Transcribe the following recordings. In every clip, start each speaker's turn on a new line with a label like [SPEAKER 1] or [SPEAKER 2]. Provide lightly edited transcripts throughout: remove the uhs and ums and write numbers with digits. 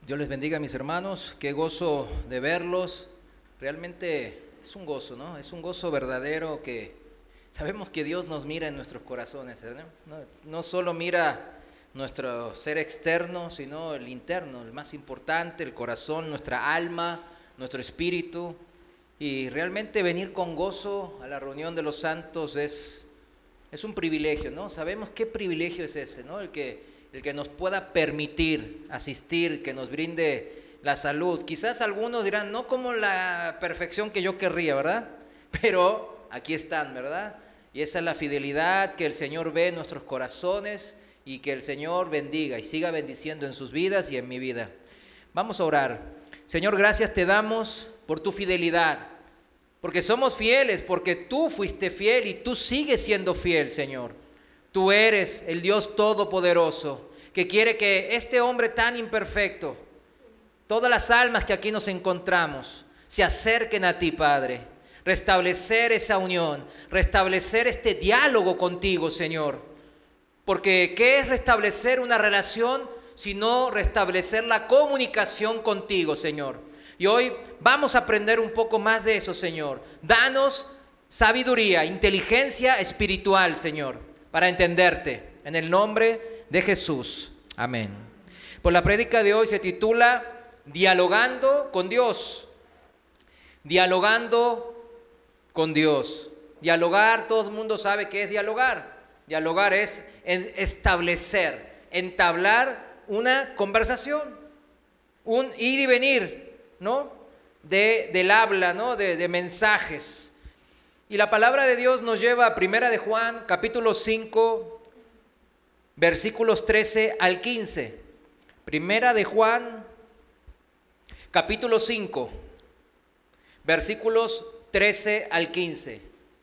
[SPEAKER 1] Dios les bendiga, mis hermanos. Qué gozo de verlos. Realmente es un gozo, ¿no? Es un gozo verdadero que sabemos que Dios nos mira en nuestros corazones, ¿no? No solo mira nuestro ser externo, sino el interno, el más importante, el corazón, nuestra alma, nuestro espíritu. Y realmente venir con gozo a la reunión de los santos es un privilegio, ¿no? Sabemos qué privilegio es ese, ¿no? El que nos pueda permitir asistir, que nos brinde la salud. Quizás algunos dirán, no como la perfección que yo querría, ¿verdad? Pero aquí están, ¿verdad? Y esa es la fidelidad que el Señor ve en nuestros corazones y que el Señor bendiga y siga bendiciendo en sus vidas y en mi vida. Vamos a orar. Señor, gracias te damos por tu fidelidad, porque somos fieles, porque tú fuiste fiel y tú sigues siendo fiel, Señor. Tú eres el Dios Todopoderoso que quiere que este hombre tan imperfecto, todas las almas que aquí nos encontramos, se acerquen a ti, Padre. Restablecer esa unión, restablecer este diálogo contigo, Señor. Porque ¿qué es restablecer una relación sino restablecer la comunicación contigo, Señor? Y hoy vamos a aprender un poco más de eso, Señor. Danos sabiduría, inteligencia espiritual, Señor, para entenderte. En el nombre de Jesús. Amén. Pues la prédica de hoy se titula Dialogando con Dios. Dialogando con Dios. Dialogar, todo el mundo sabe qué es dialogar. Dialogar es establecer, entablar una conversación, un ir y venir, ¿no? Del habla, ¿no? De mensajes. Y la palabra de Dios nos lleva a 1 de Juan, capítulo 5, versículos 13 al 15. 1 de Juan, capítulo 5, versículos 13 al 15.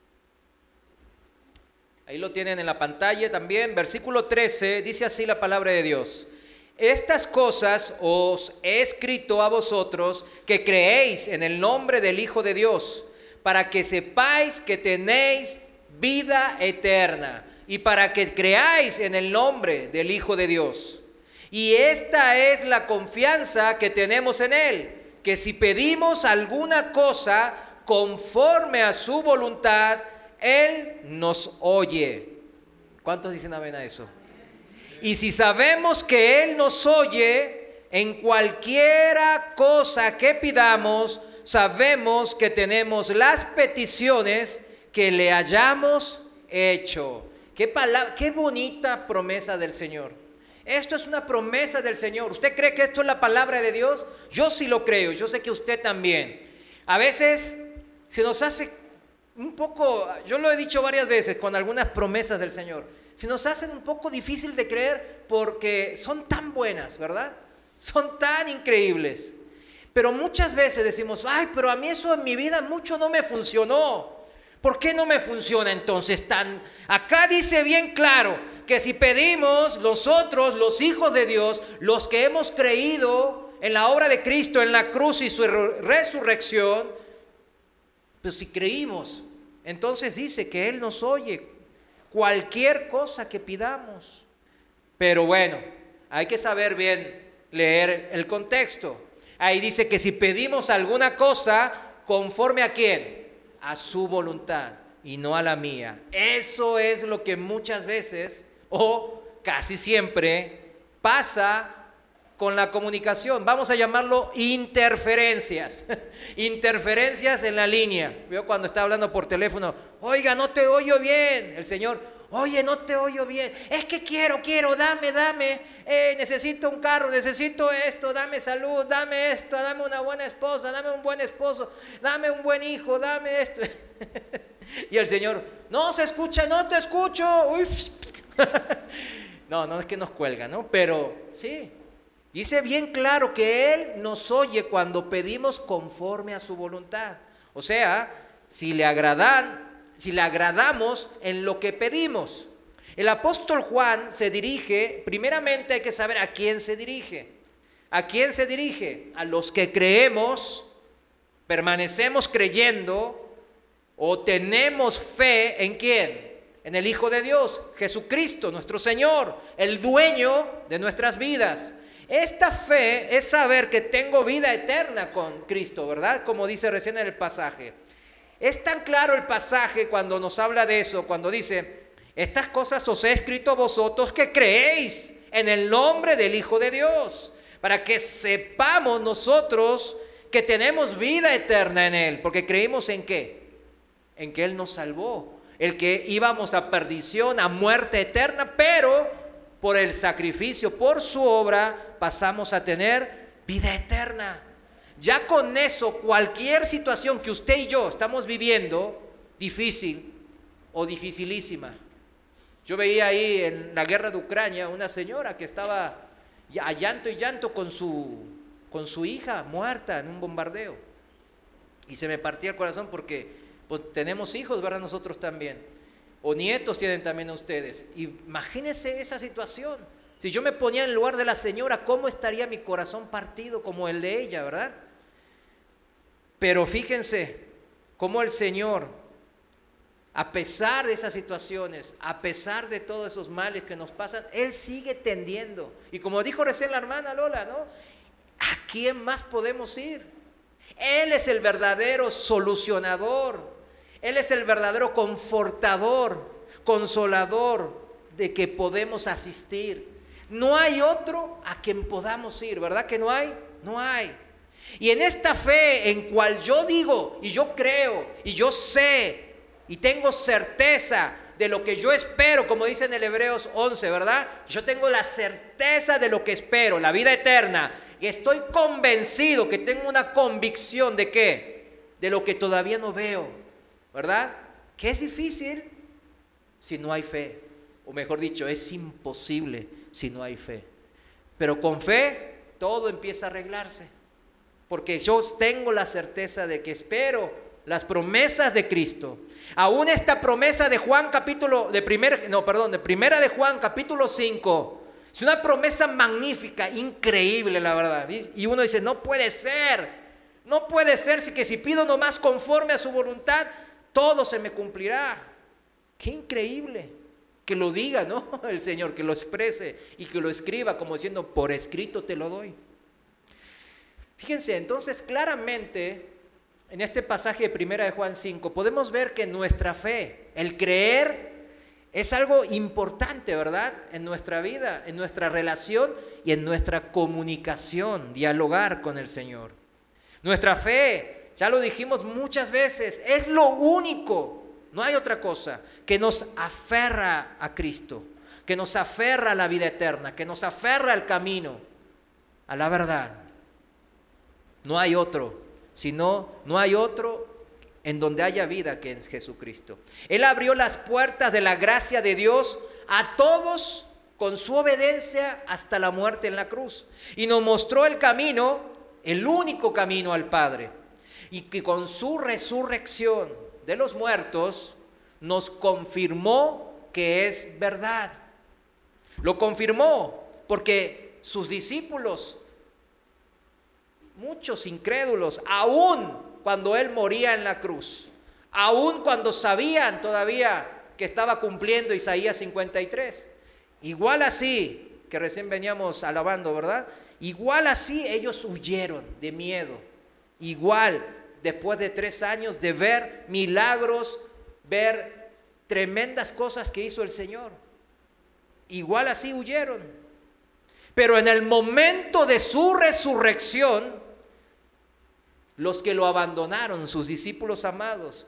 [SPEAKER 1] Ahí lo tienen en la pantalla también. Versículo 13, dice así la palabra de Dios. Estas cosas os he escrito a vosotros que creéis en el nombre del Hijo de Dios, para que sepáis que tenéis vida eterna y para que creáis en el nombre del Hijo de Dios. Y esta es la confianza que tenemos en Él, que si pedimos alguna cosa conforme a su voluntad, Él nos oye. ¿Cuántos dicen amén a eso? Y si sabemos que Él nos oye, en cualquiera cosa que pidamos, sabemos que tenemos las peticiones que le hayamos hecho. Qué bonita promesa del Señor. Esto es una promesa del Señor. ¿Usted cree que esto es la palabra de Dios? Yo sí lo creo, yo sé que usted también. A veces se nos hace un poco, yo lo he dicho varias veces con algunas promesas del Señor, se nos hacen un poco difícil de creer porque son tan buenas, ¿verdad? Son tan increíbles. Pero muchas veces decimos, ay, pero a mí eso en mi vida mucho no me funcionó. ¿Por qué no me funciona entonces Acá dice bien claro que si pedimos nosotros, los hijos de Dios, los que hemos creído en la obra de Cristo, en la cruz y su resurrección, pues si creímos, entonces dice que Él nos oye cualquier cosa que pidamos. Pero bueno, hay que saber bien leer el contexto. Ahí dice que si pedimos alguna cosa, ¿conforme a quién? A su voluntad y no a la mía. Eso es lo que muchas veces o casi siempre pasa con la comunicación. Vamos a llamarlo interferencias. Interferencias en la línea. Veo cuando está hablando por teléfono, oiga, no te oyo bien. El Señor, oye, no te oyo bien. Es que quiero, dame. Necesito un carro, necesito esto, dame salud, dame esto, dame una buena esposa, dame un buen esposo, dame un buen hijo, dame esto. Y el Señor, no se escucha, no te escucho. Uy. No es que nos cuelga, ¿no? Pero sí, dice bien claro que Él nos oye cuando pedimos conforme a su voluntad. O sea, si le agradamos en lo que pedimos. El apóstol Juan se dirige, primeramente hay que saber a quién se dirige. ¿A quién se dirige? A los que creemos, permanecemos creyendo o tenemos fe ¿en quién? En el Hijo de Dios, Jesucristo, nuestro Señor, el dueño de nuestras vidas. Esta fe es saber que tengo vida eterna con Cristo, ¿verdad? Como dice recién en el pasaje. Es tan claro el pasaje cuando nos habla de eso, cuando dice: estas cosas os he escrito a vosotros que creéis en el nombre del Hijo de Dios, para que sepamos nosotros que tenemos vida eterna en Él. Porque creímos ¿en qué? En que Él nos salvó, el que íbamos a perdición, a muerte eterna, pero por el sacrificio, por su obra, pasamos a tener vida eterna. Ya con eso, cualquier situación que usted y yo estamos viviendo, difícil o dificilísima. Yo veía ahí en la guerra de Ucrania una señora que estaba a llanto y llanto con su hija muerta en un bombardeo. Y se me partía el corazón porque pues, tenemos hijos, ¿verdad? Nosotros también. O nietos tienen también ustedes. Imagínense esa situación. Si yo me ponía en el lugar de la señora, ¿cómo estaría mi corazón partido como el de ella, verdad? Pero fíjense cómo el Señor, a pesar de esas situaciones, a pesar de todos esos males que nos pasan, Él sigue tendiendo. Y como dijo recién la hermana Lola, ¿no? ¿A quién más podemos ir? Él es el verdadero solucionador. Él es el verdadero confortador, consolador de que podemos asistir. No hay otro a quien podamos ir, ¿verdad que no hay? No hay. Y en esta fe en cual yo digo y yo creo y yo sé y tengo certeza de lo que yo espero, como dice en el Hebreos 11, ¿verdad? Yo tengo la certeza de lo que espero, la vida eterna. Y estoy convencido que tengo una convicción de ¿qué? De lo que todavía no veo, ¿verdad? Que es difícil si no hay fe. O mejor dicho, es imposible si no hay fe. Pero con fe todo empieza a arreglarse. Porque yo tengo la certeza de que espero las promesas de Cristo. Aún esta promesa de Primera de Juan capítulo 5, es una promesa magnífica, increíble la verdad. Y uno dice, no puede ser que si pido nomás conforme a su voluntad, todo se me cumplirá. Qué increíble que lo diga, ¿no? El Señor, que lo exprese y que lo escriba como diciendo, por escrito te lo doy. Fíjense, entonces claramente en este pasaje de Primera de Juan 5 podemos ver que nuestra fe, el creer, es algo importante, ¿verdad? En nuestra vida, en nuestra relación y en nuestra comunicación, dialogar con el Señor. Nuestra fe, ya lo dijimos muchas veces, es lo único, no hay otra cosa, que nos aferra a Cristo, que nos aferra a la vida eterna, que nos aferra al camino, a la verdad. No hay otro, no hay otro en donde haya vida que en Jesucristo. Él abrió las puertas de la gracia de Dios a todos con su obediencia hasta la muerte en la cruz. Y nos mostró el camino, el único camino al Padre. Y que con su resurrección de los muertos nos confirmó que es verdad. Lo confirmó porque sus discípulos, muchos incrédulos, aún cuando Él moría en la cruz, aún cuando sabían todavía que estaba cumpliendo Isaías 53, igual así, que recién veníamos alabando, ¿verdad? Igual así ellos huyeron de miedo, igual después de 3 años de ver milagros, ver tremendas cosas que hizo el Señor, igual así huyeron. Pero en el momento de su resurrección, los que lo abandonaron, sus discípulos amados,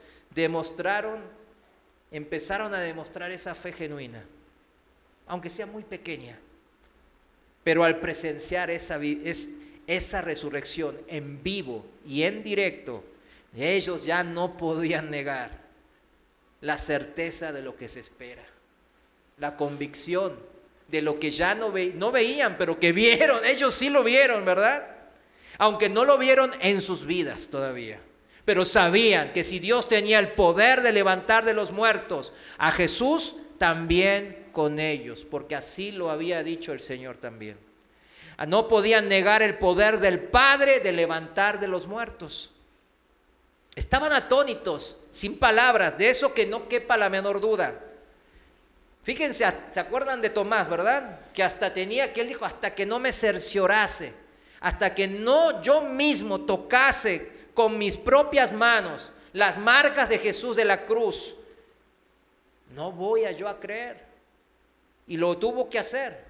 [SPEAKER 1] empezaron a demostrar esa fe genuina, aunque sea muy pequeña. Pero al presenciar esa resurrección en vivo y en directo, ellos ya no podían negar la certeza de lo que se espera, la convicción de lo que ya no veían, pero que vieron. Ellos sí lo vieron, ¿verdad? Aunque no lo vieron en sus vidas todavía, pero sabían que si Dios tenía el poder de levantar de los muertos a Jesús, también con ellos, porque así lo había dicho el Señor también. No podían negar el poder del Padre de levantar de los muertos. Estaban atónitos, sin palabras, de eso que no quepa la menor duda. Fíjense, ¿se acuerdan de Tomás, verdad? Que él dijo, hasta que no me cerciorase, hasta que no yo mismo tocase con mis propias manos las marcas de Jesús de la cruz, no voy a yo a creer. Y lo tuvo que hacer.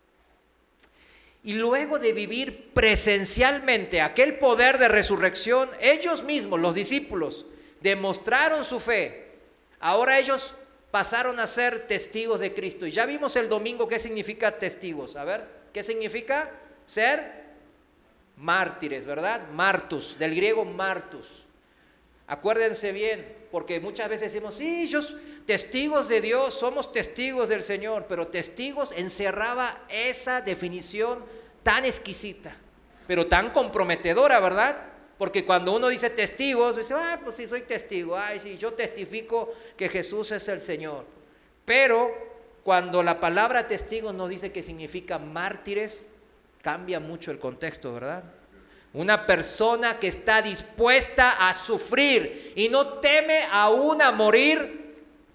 [SPEAKER 1] Y luego de vivir presencialmente aquel poder de resurrección, ellos mismos, los discípulos, demostraron su fe. Ahora ellos pasaron a ser testigos de Cristo. Y ya vimos el domingo qué significa testigos. A ver, ¿qué significa ser mártires, verdad? Martus, del griego martus. Acuérdense bien, porque muchas veces decimos, sí, ellos testigos de Dios, somos testigos del Señor, pero testigos encerraba esa definición tan exquisita, pero tan comprometedora, ¿verdad? Porque cuando uno dice testigos, dice, pues sí, soy testigo, sí, yo testifico que Jesús es el Señor. Pero cuando la palabra testigos nos dice que significa mártires, cambia mucho el contexto, ¿verdad? Una persona que está dispuesta a sufrir y no teme aún a morir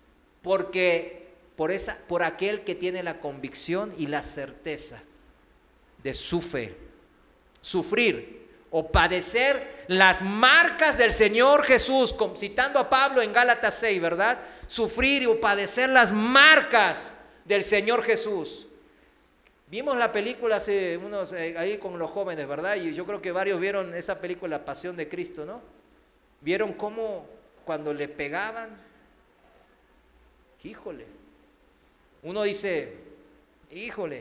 [SPEAKER 1] por aquel que tiene la convicción y la certeza de su fe. Sufrir o padecer las marcas del Señor Jesús, citando a Pablo en Gálatas 6, ¿verdad? Sufrir o padecer las marcas del Señor Jesús. Vimos la película hace unos, ahí con los jóvenes, ¿verdad? Y yo creo que varios vieron esa película, Pasión de Cristo, ¿no? Vieron cómo cuando le pegaban, híjole, uno dice, híjole,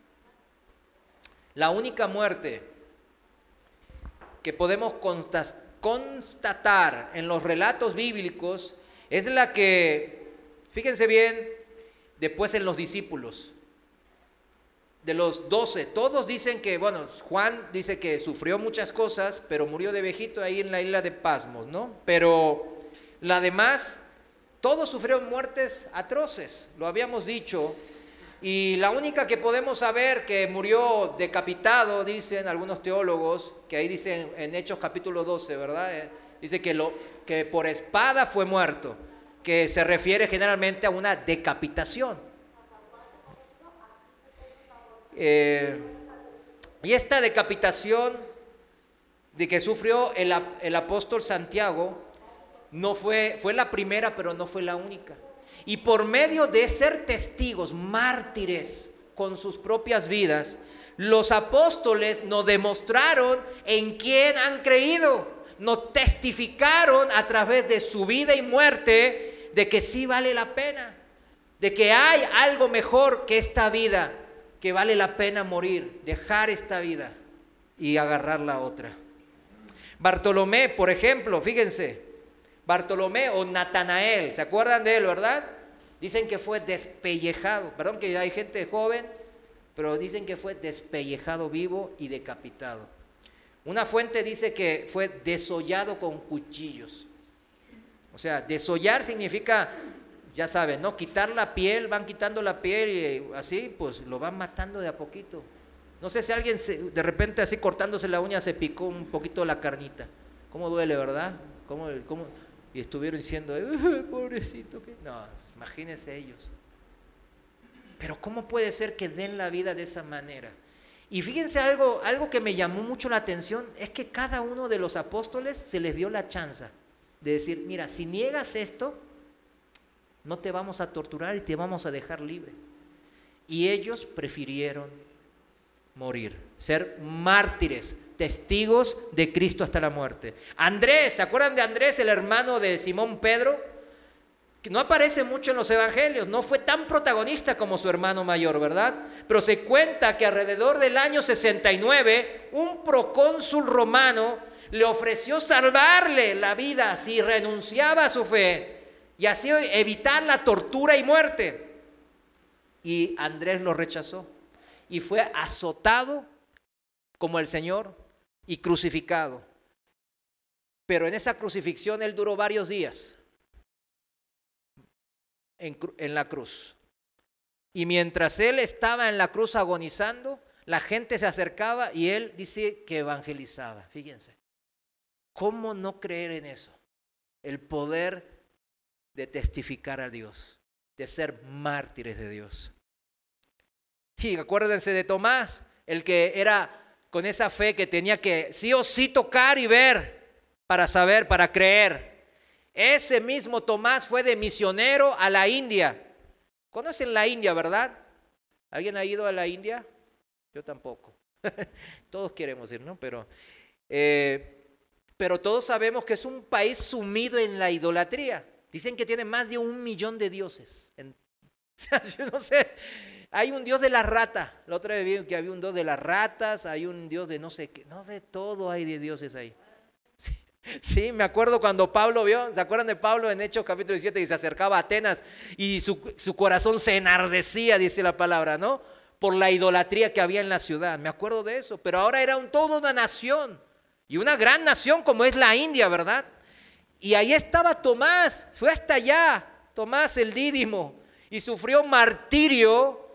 [SPEAKER 1] la única muerte que podemos constatar en los relatos bíblicos es la que, fíjense bien, después en los discípulos. De los 12, todos dicen que, Juan dice que sufrió muchas cosas, pero murió de viejito ahí en la isla de Pasmos, ¿no? Pero la demás, todos sufrieron muertes atroces, lo habíamos dicho, y la única que podemos saber que murió decapitado, dicen algunos teólogos, que ahí dicen en Hechos capítulo 12, ¿verdad? Dice que por espada fue muerto, que se refiere generalmente a una decapitación. Y esta decapitación de que sufrió el apóstol Santiago fue la primera, pero no fue la única. Y por medio de ser testigos, mártires con sus propias vidas, los apóstoles nos demostraron en quién han creído, nos testificaron a través de su vida y muerte de que sí vale la pena, de que hay algo mejor que esta vida, que vale la pena morir, dejar esta vida y agarrar la otra. Bartolomé, por ejemplo, fíjense, Bartolomé o Natanael, ¿se acuerdan de él, verdad? Dicen que fue despellejado, perdón que hay gente joven, pero dicen que fue despellejado vivo y decapitado. Una fuente dice que fue desollado con cuchillos. O sea, desollar significa, ya saben, ¿no? Quitar la piel, van quitando la piel y así, pues lo van matando de a poquito. No sé si alguien de repente así cortándose la uña se picó un poquito la carnita. ¿Cómo duele, verdad? ¿Cómo? Y estuvieron diciendo, pobrecito, ¿qué? No, imagínense ellos. Pero ¿cómo puede ser que den la vida de esa manera? Y fíjense algo que me llamó mucho la atención, es que cada uno de los apóstoles se les dio la chance de decir, mira, si niegas esto, no te vamos a torturar y te vamos a dejar libre. Y ellos prefirieron morir, ser mártires, testigos de Cristo hasta la muerte. Andrés, ¿se acuerdan de Andrés, el hermano de Simón Pedro? Que no aparece mucho en los evangelios, no fue tan protagonista como su hermano mayor, ¿verdad? Pero se cuenta que alrededor del año 69, un procónsul romano le ofreció salvarle la vida si renunciaba a su fe y así evitar la tortura y muerte. Y Andrés lo rechazó y fue azotado como el Señor y crucificado. Pero en esa crucifixión él duró varios días en la cruz. Y mientras él estaba en la cruz agonizando, la gente se acercaba y él dice que evangelizaba. Fíjense, ¿cómo no creer en eso? El poder de testificar a Dios. de ser mártires de Dios. Y acuérdense de Tomás, el que era con esa fe que tenía que sí o sí tocar y ver para saber, para creer. Ese mismo Tomás fue de misionero a la India. ¿Conocen la India, verdad? ¿Alguien ha ido a la India? Yo tampoco. Todos queremos ir, ¿no? Pero todos sabemos que es un país sumido en la idolatría. Dicen que tiene más de 1 millón de dioses. Yo no sé, hay un dios de la rata. La otra vez vi que había un dios de las ratas, hay un dios de no sé qué, no, de todo hay de dioses ahí. Sí, me acuerdo cuando Pablo vio, ¿se acuerdan de Pablo en Hechos capítulo 17 que se acercaba a Atenas y su corazón se enardecía, dice la palabra, ¿no? Por la idolatría que había en la ciudad. Me acuerdo de eso, pero ahora era toda una nación y una gran nación como es la India, ¿verdad? Y ahí estaba Tomás, fue hasta allá, Tomás el Dídimo, y sufrió martirio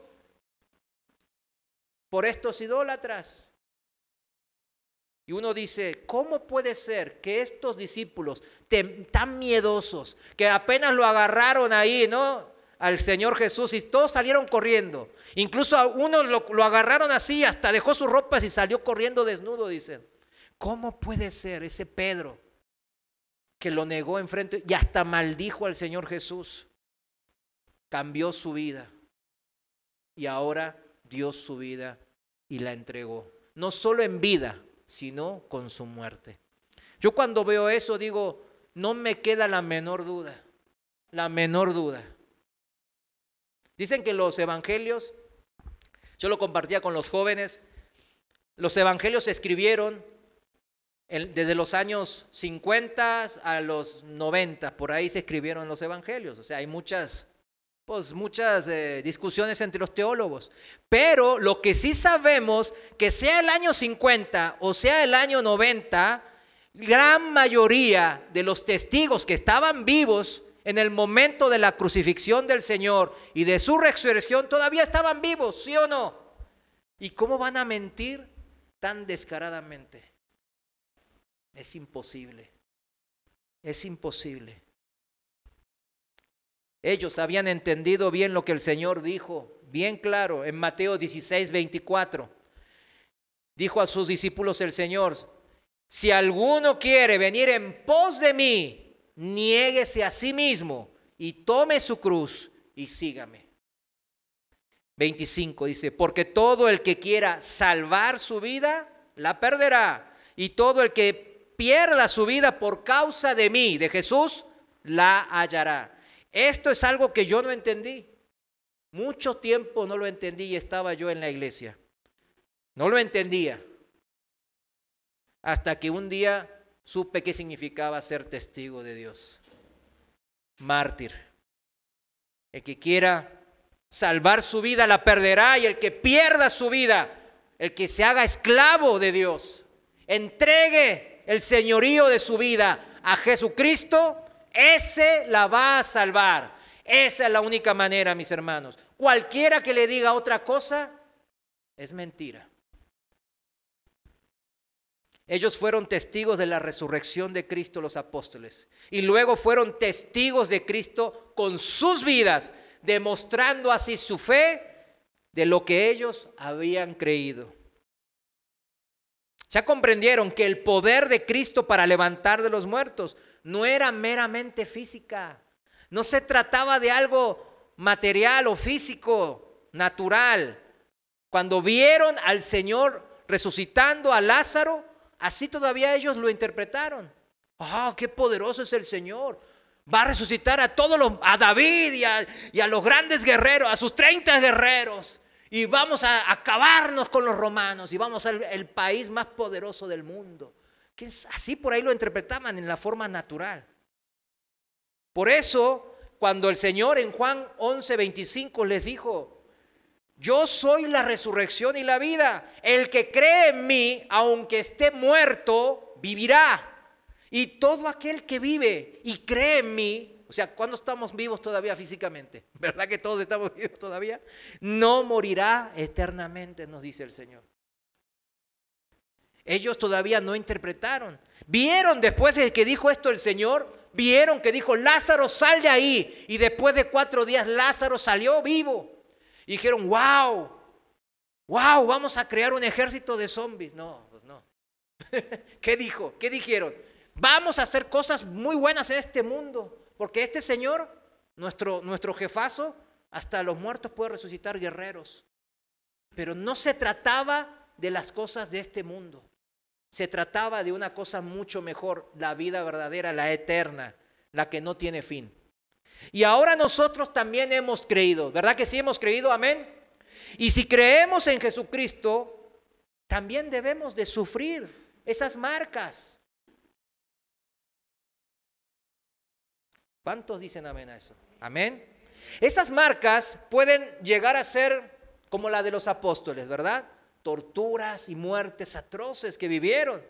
[SPEAKER 1] por estos idólatras. Y uno dice, ¿cómo puede ser que estos discípulos tan miedosos, que apenas lo agarraron ahí, ¿no? Al Señor Jesús y todos salieron corriendo. Incluso a uno lo agarraron así, hasta dejó sus ropas y salió corriendo desnudo, dicen. ¿Cómo puede ser ese Pedro que lo negó enfrente y hasta maldijo al Señor Jesús? Cambió su vida y ahora dio su vida y la entregó. No solo en vida, sino con su muerte. Yo cuando veo eso digo, no me queda la menor duda, la menor duda. Dicen que los evangelios, yo lo compartía con los jóvenes, los evangelios se escribieron desde los años 50 a los 90, por ahí se escribieron los evangelios. O sea, hay muchas discusiones entre los teólogos. Pero lo que sí sabemos, que sea el año 50 o sea el año 90, gran mayoría de los testigos que estaban vivos en el momento de la crucifixión del Señor y de su resurrección todavía estaban vivos, ¿sí o no? ¿Y cómo van a mentir tan descaradamente? Es imposible. Es imposible. Ellos habían entendido bien lo que el Señor dijo, bien claro, en Mateo 16, 24. Dijo a sus discípulos el Señor, si alguno quiere venir en pos de mí, niéguese a sí mismo y tome su cruz y sígame. 25 dice, porque todo el que quiera salvar su vida, la perderá. Y todo el que pierda su vida por causa de mí, de Jesús, la hallará. Esto es algo que yo no entendí. Mucho tiempo no lo entendí y estaba yo en la iglesia. No lo entendía. Hasta que un día supe qué significaba ser testigo de Dios. Mártir. El que quiera salvar su vida la perderá y el que pierda su vida, el que se haga esclavo de Dios, entregue el señorío de su vida a Jesucristo, ese la va a salvar. Esa es la única manera, mis hermanos. Cualquiera que le diga otra cosa es mentira. Ellos fueron testigos de la resurrección de Cristo, los apóstoles, y luego fueron testigos de Cristo con sus vidas, demostrando así su fe de lo que ellos habían creído. Ya comprendieron que el poder de Cristo para levantar de los muertos no era meramente física. No se trataba de algo material o físico, natural. Cuando vieron al Señor resucitando a Lázaro, así todavía ellos lo interpretaron. ¡Ah, qué poderoso es el Señor! Va a resucitar a David y a los grandes guerreros, a sus 30 guerreros. Y vamos a acabarnos con los romanos y vamos a ser el país más poderoso del mundo. Así por ahí lo interpretaban en la forma natural. Por eso, cuando el Señor en Juan 11:25 les dijo, yo soy la resurrección y la vida. El que cree en mí, aunque esté muerto, vivirá. Y todo aquel que vive y cree en mí, o sea, ¿cuándo estamos vivos todavía físicamente? ¿Verdad que todos estamos vivos todavía? No morirá eternamente, nos dice el Señor. Ellos todavía no interpretaron. Vieron después de que dijo esto el Señor, vieron que dijo, Lázaro, sal de ahí. Y después de 4 días Lázaro salió vivo. Y dijeron, wow, vamos a crear un ejército de zombies. No, pues no. ¿Qué dijo? ¿Qué dijeron? Vamos a hacer cosas muy buenas en este mundo. Porque este Señor, nuestro jefazo, hasta los muertos puede resucitar guerreros. Pero no se trataba de las cosas de este mundo. Se trataba de una cosa mucho mejor, la vida verdadera, la eterna, la que no tiene fin. Y ahora nosotros también hemos creído, ¿verdad que sí hemos creído? Amén. Y si creemos en Jesucristo, también debemos de sufrir esas marcas. ¿Cuántos dicen amén a eso? Amén. Esas marcas pueden llegar a ser como la de los apóstoles, ¿verdad? Torturas y muertes atroces que vivieron.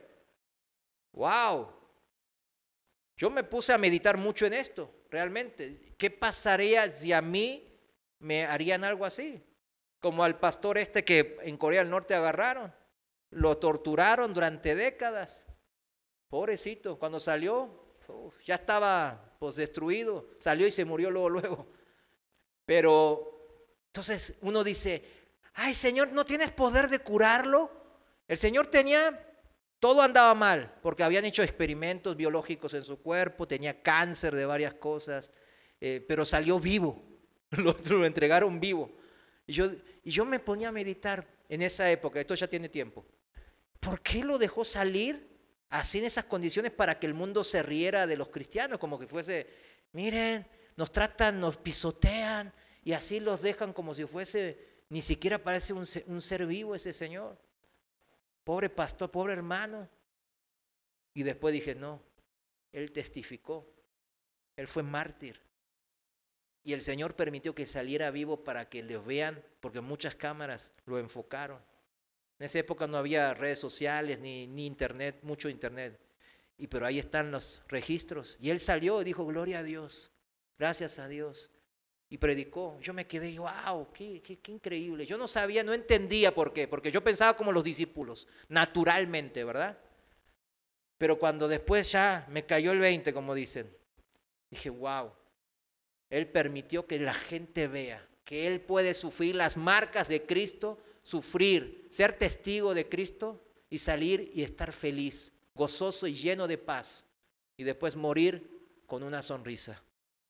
[SPEAKER 1] ¡Wow! Yo me puse a meditar mucho en esto, realmente. ¿Qué pasaría si a mí me harían algo así? Como al pastor que en Corea del Norte agarraron. Lo torturaron durante décadas. Pobrecito, cuando salió, ya estaba pues destruido. Salió y se murió luego. Pero entonces uno dice, ay Señor, ¿no tienes poder de curarlo? El Señor todo andaba mal, porque habían hecho experimentos biológicos en su cuerpo, tenía cáncer de varias cosas, pero salió vivo, lo entregaron vivo. Y yo me ponía a meditar en esa época, esto ya tiene tiempo. ¿Por qué lo dejó salir así en esas condiciones para que el mundo se riera de los cristianos? Como que fuese, miren, nos tratan, nos pisotean y así los dejan como si fuese, ni siquiera parece un ser vivo ese Señor. Pobre pastor, pobre hermano. Y después dije, no, él testificó, él fue mártir. Y el Señor permitió que saliera vivo para que lo vean, porque muchas cámaras lo enfocaron. En esa época no había redes sociales ni internet, mucho internet. Pero ahí están los registros. Y él salió y dijo, gloria a Dios, gracias a Dios. Y predicó. Yo me quedé, wow, qué increíble. Yo no sabía, no entendía por qué. Porque yo pensaba como los discípulos, naturalmente, ¿verdad? Pero cuando después ya me cayó el 20, como dicen, dije, wow. Él permitió que la gente vea que él puede sufrir las marcas de Cristo, sufrir, ser testigo de Cristo y salir y estar feliz, gozoso y lleno de paz. Y después morir con una sonrisa.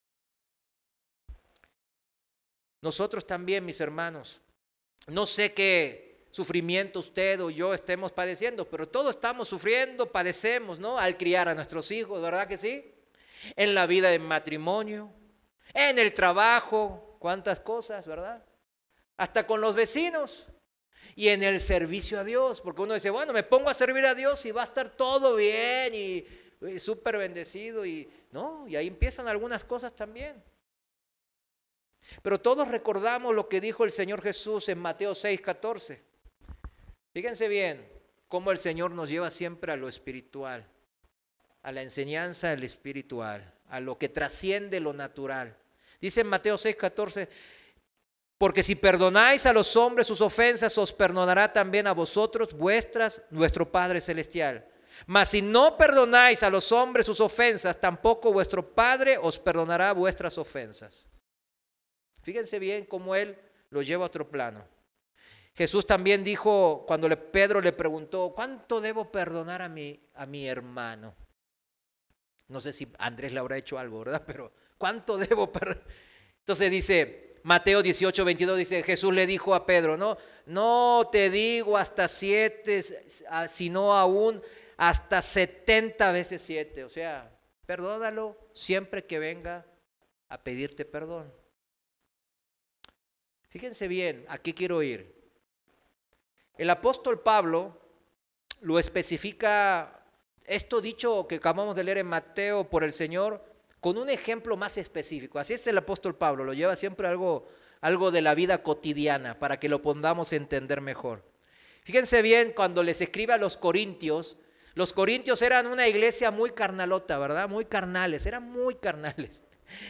[SPEAKER 1] Nosotros también, mis hermanos, no sé qué sufrimiento usted o yo estemos padeciendo, pero todos estamos sufriendo, padecemos, ¿no? Al criar a nuestros hijos, ¿verdad que sí? En la vida de matrimonio, en el trabajo, cuántas cosas, ¿verdad? Hasta con los vecinos y en el servicio a Dios, porque uno dice, bueno, me pongo a servir a Dios y va a estar todo bien y súper bendecido y no, y ahí empiezan algunas cosas también. Pero todos recordamos lo que dijo el Señor Jesús en Mateo 6:14. Fíjense bien cómo el Señor nos lleva siempre a lo espiritual, a la enseñanza del espiritual, a lo que trasciende lo natural. Dice en Mateo 6:14, porque si perdonáis a los hombres sus ofensas, os perdonará también a vosotros vuestro Padre Celestial. Mas si no perdonáis a los hombres sus ofensas, tampoco vuestro Padre os perdonará vuestras ofensas. Fíjense bien cómo él lo lleva a otro plano. Jesús también dijo, cuando Pedro le preguntó, ¿cuánto debo perdonar a mi hermano? No sé si Andrés le habrá hecho algo, ¿verdad? Pero ¿cuánto debo perdonar? Entonces dice, Mateo 18:22 dice, Jesús le dijo a Pedro, no te digo hasta 7, sino aún hasta 70 veces 7. O sea, perdónalo siempre que venga a pedirte perdón. Fíjense bien, ¿a qué quiero ir? El apóstol Pablo lo especifica, esto dicho que acabamos de leer en Mateo por el Señor, con un ejemplo más específico. Así es el apóstol Pablo, lo lleva siempre algo de la vida cotidiana para que lo podamos entender mejor. Fíjense bien, cuando les escribe a los corintios eran una iglesia muy carnalota, ¿verdad? Muy carnales, eran muy carnales.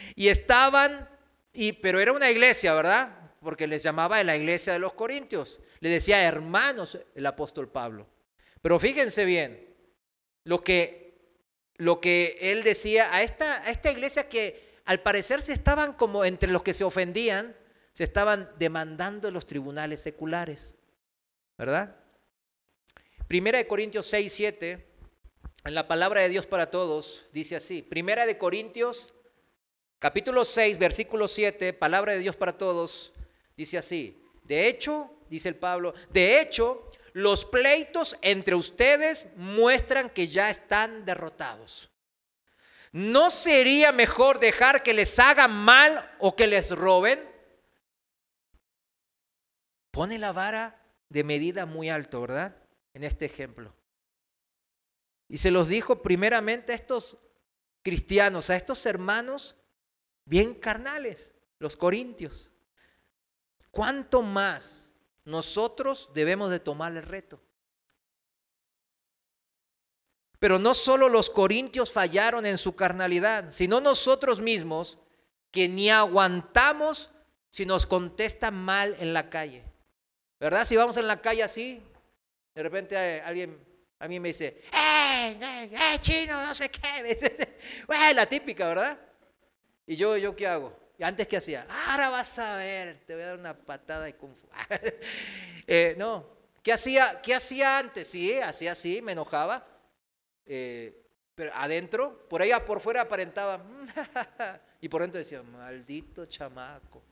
[SPEAKER 1] Pero era una iglesia, ¿verdad? Porque les llamaba la iglesia de los corintios. Le decía hermanos el apóstol Pablo. Pero fíjense bien, lo que lo que él decía a esta iglesia que al parecer se estaban como entre los que se ofendían, se estaban demandando en los tribunales seculares, ¿verdad? Primera de Corintios 6, 7, en la palabra de Dios para todos, dice así. Primera de Corintios, capítulo 6, versículo 7, palabra de Dios para todos, dice así. De hecho, dice el Pablo, de hecho, los pleitos entre ustedes muestran que ya están derrotados. ¿No sería mejor dejar que les hagan mal o que les roben? Pone la vara de medida muy alto, ¿verdad? En este ejemplo. Y se los dijo primeramente a estos cristianos, a estos hermanos bien carnales, los corintios. ¿Cuánto más nosotros debemos de tomar el reto? Pero no solo los corintios fallaron en su carnalidad, sino nosotros mismos que ni aguantamos si nos contestan mal en la calle. ¿Verdad? Si vamos en la calle así, de repente alguien a mí me dice, chino, no sé qué. La típica, ¿verdad? Y yo ¿qué hago? ¿Y antes qué hacía? Ahora vas a ver, te voy a dar una patada de kung fu. No, ¿qué hacía antes? Sí, hacía así, me enojaba. Pero adentro, por ahí por fuera aparentaba. Y por dentro decía, maldito chamaco.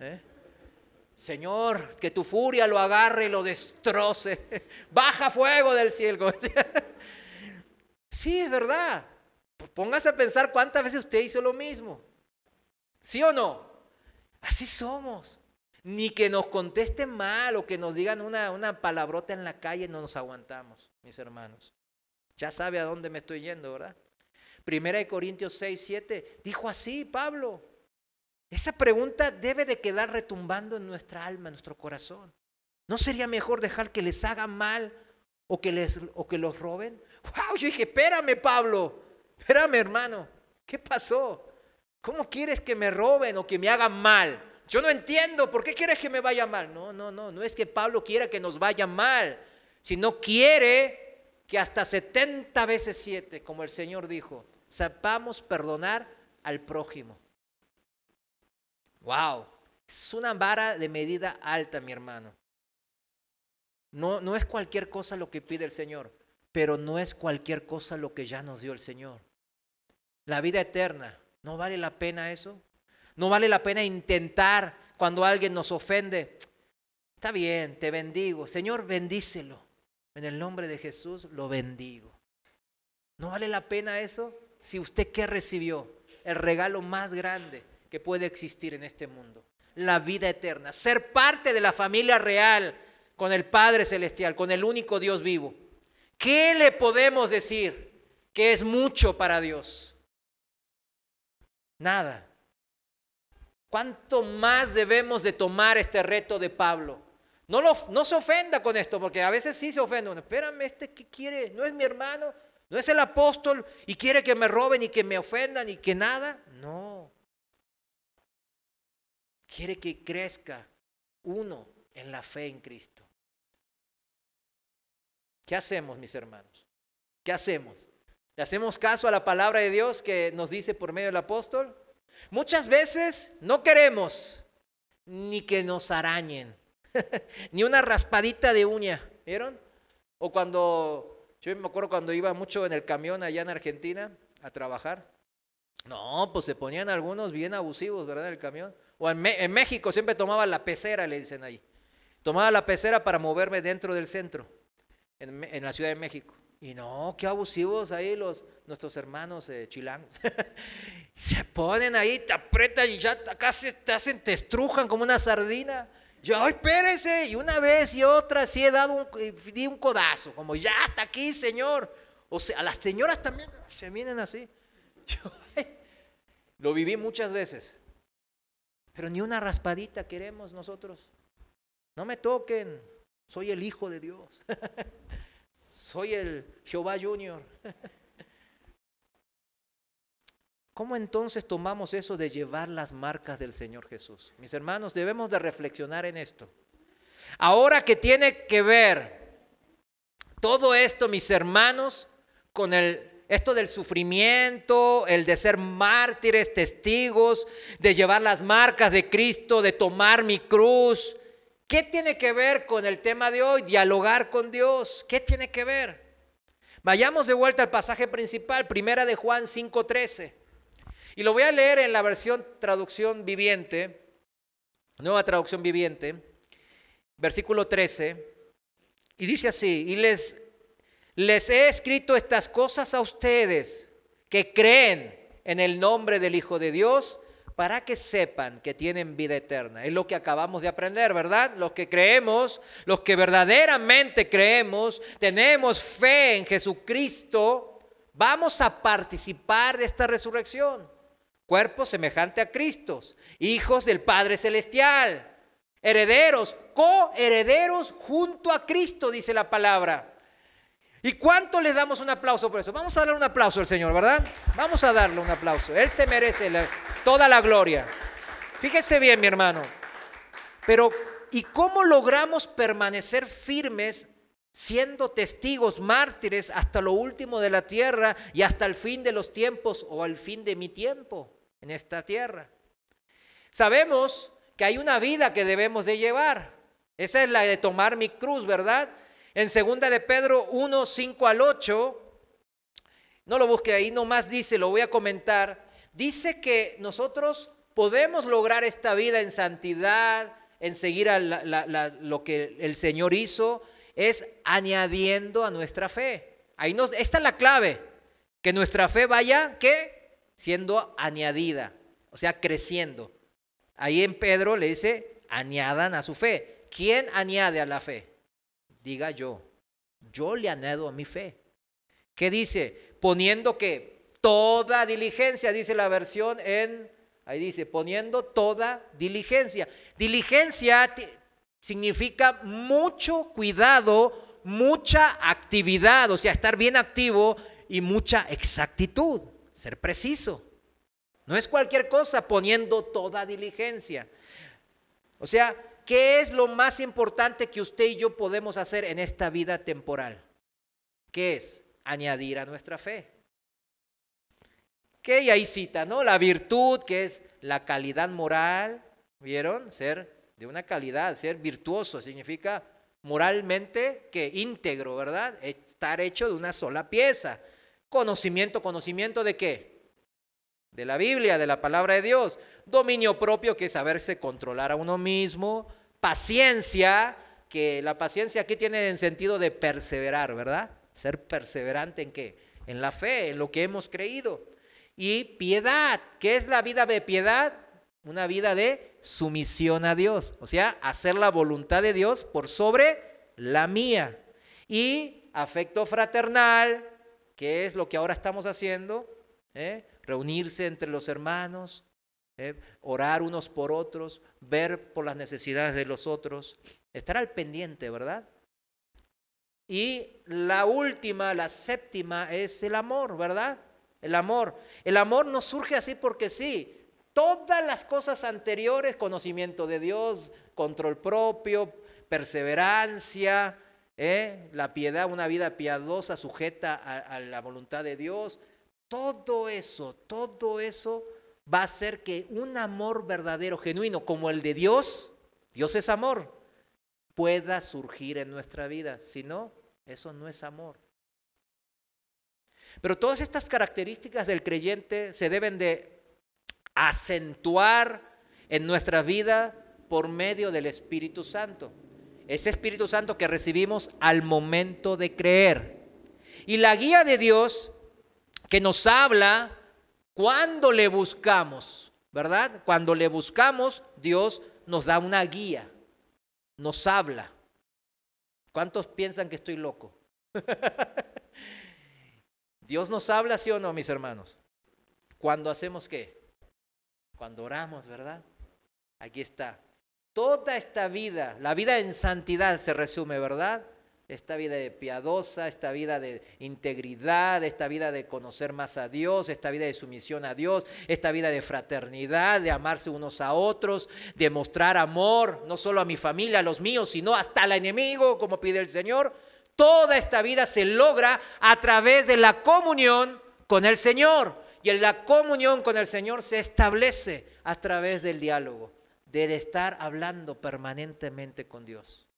[SPEAKER 1] Señor, que tu furia lo agarre y lo destroce. Baja fuego del cielo. Sí, es verdad. Póngase a pensar cuántas veces usted hizo lo mismo. ¿Sí o no? Así somos. Ni que nos contesten mal o que nos digan una palabrota en la calle no nos aguantamos, mis hermanos. Ya sabe a dónde me estoy yendo, ¿verdad? Primera de Corintios 6, 7. Dijo así Pablo. Esa pregunta debe de quedar retumbando en nuestra alma, en nuestro corazón. ¿No sería mejor dejar que les hagan mal o que los roben? ¡Wow! Yo dije, espérame, Pablo. Espérame, hermano. ¿Qué pasó? ¿Cómo quieres que me roben o que me hagan mal? Yo no entiendo. ¿Por qué quieres que me vaya mal? No es que Pablo quiera que nos vaya mal, sino quiere que hasta 70 veces 7, como el Señor dijo, sepamos perdonar al prójimo. Wow, es una vara de medida alta, mi hermano. No es cualquier cosa lo que pide el Señor, pero no es cualquier cosa lo que ya nos dio el Señor. La vida eterna, ¿no vale la pena eso? ¿No vale la pena intentar cuando alguien nos ofende? Está bien, te bendigo. Señor, bendícelo. En el nombre de Jesús lo bendigo. ¿No vale la pena eso? Si usted, ¿qué recibió? El regalo más grande que puede existir en este mundo, la vida eterna, ser parte de la familia real con el Padre Celestial, con el único Dios vivo. ¿Qué le podemos decir que es mucho para Dios? Nada. ¿Cuánto más debemos de tomar este reto de Pablo? No se ofenda con esto, porque a veces sí se ofende. Bueno, espérame, ¿qué quiere? ¿No es mi hermano? ¿No es el apóstol y quiere que me roben y que me ofendan y que nada? No. Quiere que crezca uno en la fe en Cristo. ¿Qué hacemos, mis hermanos? ¿Qué hacemos? ¿Le hacemos caso a la palabra de Dios que nos dice por medio del apóstol? Muchas veces no queremos ni que nos arañen, ni una raspadita de uña, ¿vieron? O yo me acuerdo cuando iba mucho en el camión allá en Argentina a trabajar. No, pues se ponían algunos bien abusivos, ¿verdad? En el camión. O en México siempre tomaba la pecera, le dicen ahí. Tomaba la pecera para moverme dentro del centro, en la Ciudad de México. Y no, qué abusivos ahí nuestros hermanos chilangos. Se ponen ahí, te apretan y ya casi te estrujan como una sardina. Yo, ¡ay, espérese! Y una vez y otra sí di un codazo, como ya hasta aquí, señor. O sea, a las señoras también se vienen así. Yo, lo viví muchas veces. Pero ni una raspadita queremos nosotros. No me toquen, soy el Hijo de Dios. Soy el Jehová Junior. ¿Cómo entonces tomamos eso de llevar las marcas del Señor Jesús? Mis hermanos, debemos de reflexionar en esto. Ahora que tiene que ver todo esto, mis hermanos, con el Esto del sufrimiento, el de ser mártires, testigos, de llevar las marcas de Cristo, de tomar mi cruz. ¿Qué tiene que ver con el tema de hoy? Dialogar con Dios. ¿Qué tiene que ver? Vayamos de vuelta al pasaje principal, primera de Juan 5:13. Y lo voy a leer en la versión traducción viviente, nueva traducción viviente, versículo 13. Y dice así: y les he escrito estas cosas a ustedes que creen en el nombre del Hijo de Dios, para que sepan que tienen vida eterna. Es lo que acabamos de aprender, ¿verdad? Los que creemos, los que verdaderamente creemos, tenemos fe en Jesucristo, vamos a participar de esta resurrección. Cuerpo semejante a Cristo, hijos del Padre Celestial, herederos, coherederos junto a Cristo, dice la palabra. ¿Y cuánto le damos un aplauso por eso? Vamos a darle un aplauso al Señor, ¿verdad? Vamos a darle un aplauso. Él se merece toda la gloria. Fíjese bien, mi hermano. Pero, ¿y cómo logramos permanecer firmes siendo testigos, mártires hasta lo último de la tierra y hasta el fin de los tiempos o al fin de mi tiempo en esta tierra? Sabemos que hay una vida que debemos de llevar. Esa es la de tomar mi cruz, ¿verdad? En 2 de Pedro 1, 5 al 8, no lo busque ahí, nomás dice, lo voy a comentar, dice que nosotros podemos lograr esta vida en santidad, en seguir lo que el Señor hizo, es añadiendo a nuestra fe. Esta es la clave, que nuestra fe vaya, ¿qué? Siendo añadida, o sea, creciendo. Ahí en Pedro le dice, añadan a su fe. ¿Quién añade a la fe? Diga yo le añado a mi fe. ¿Qué dice? Poniendo que toda diligencia, dice la versión ahí dice, poniendo toda diligencia. Diligencia significa mucho cuidado, mucha actividad, o sea, estar bien activo y mucha exactitud, ser preciso. No es cualquier cosa, poniendo toda diligencia. O sea, ¿qué es lo más importante que usted y yo podemos hacer en esta vida temporal? ¿Qué es? Añadir a nuestra fe. ¿Qué? Y ahí cita, ¿no? La virtud, que es la calidad moral, ¿vieron? Ser de una calidad, ser virtuoso, significa moralmente que íntegro, ¿verdad? Estar hecho de una sola pieza. ¿Conocimiento de qué? De la Biblia, de la palabra de Dios. Dominio propio, que es saberse controlar a uno mismo. Paciencia, que la paciencia aquí tiene en sentido de perseverar, ¿verdad? Ser perseverante ¿en qué? En la fe, en lo que hemos creído. Y piedad, ¿qué es la vida de piedad? Una vida de sumisión a Dios, o sea, hacer la voluntad de Dios por sobre la mía. Y afecto fraternal, que es lo que ahora estamos haciendo, reunirse entre los hermanos, orar unos por otros, ver por las necesidades de los otros, estar al pendiente, ¿verdad? Y la última, la séptima, es el amor, ¿verdad? El amor no surge así porque sí. Todas las cosas anteriores, conocimiento de Dios, control propio, perseverancia, la piedad, una vida piadosa sujeta a la voluntad de Dios, todo eso va a hacer que un amor verdadero, genuino, como el de Dios es amor, pueda surgir en nuestra vida. Si no, eso no es amor. Pero todas estas características del creyente se deben de acentuar en nuestra vida por medio del Espíritu Santo. Ese Espíritu Santo que recibimos al momento de creer. Y la guía de Dios que nos habla cuando le buscamos, ¿verdad? Cuando le buscamos, Dios nos da una guía, nos habla. ¿Cuántos piensan que estoy loco? Dios nos habla, ¿sí o no, mis hermanos? ¿Cuándo hacemos qué? Cuando oramos, ¿verdad? Aquí está. Toda esta vida, la vida en santidad se resume, ¿verdad? Esta vida de piadosa, esta vida de integridad, esta vida de conocer más a Dios, esta vida de sumisión a Dios, esta vida de fraternidad, de amarse unos a otros, de mostrar amor, no solo a mi familia, a los míos, sino hasta al enemigo, como pide el Señor. Toda esta vida se logra a través de la comunión con el Señor. Y en la comunión con el Señor se establece a través del diálogo, de estar hablando permanentemente con Dios.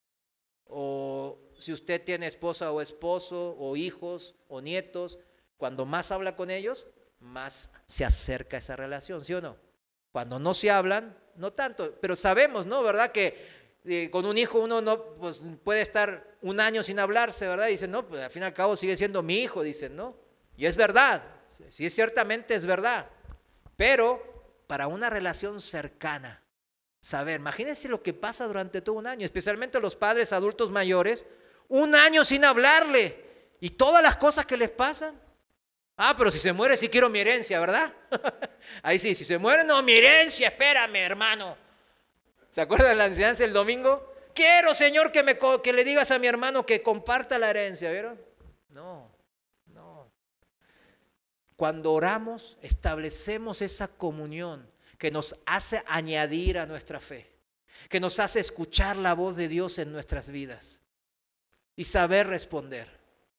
[SPEAKER 1] O si usted tiene esposa o esposo, o hijos o nietos, cuando más habla con ellos, más se acerca esa relación, ¿sí o no? Cuando no se hablan, no tanto, pero sabemos, ¿no? ¿Verdad? Que con un hijo uno no pues, puede estar un año sin hablarse, ¿verdad? Y dicen, no, pues al fin y al cabo sigue siendo mi hijo, dicen, ¿no? Y es verdad, sí, ciertamente es verdad, pero para una relación cercana, saber, imagínense lo que pasa durante todo un año, especialmente los padres adultos mayores, un año sin hablarle y todas las cosas que les pasan. Ah, pero si se muere sí quiero mi herencia, ¿verdad? Ahí sí, si se muere, no, mi herencia, espérame, hermano. ¿Se acuerdan de la enseñanza del domingo? Quiero, Señor, que le digas a mi hermano que comparta la herencia, ¿vieron? No. Cuando oramos, establecemos esa comunión que nos hace añadir a nuestra fe, que nos hace escuchar la voz de Dios en nuestras vidas y saber responder.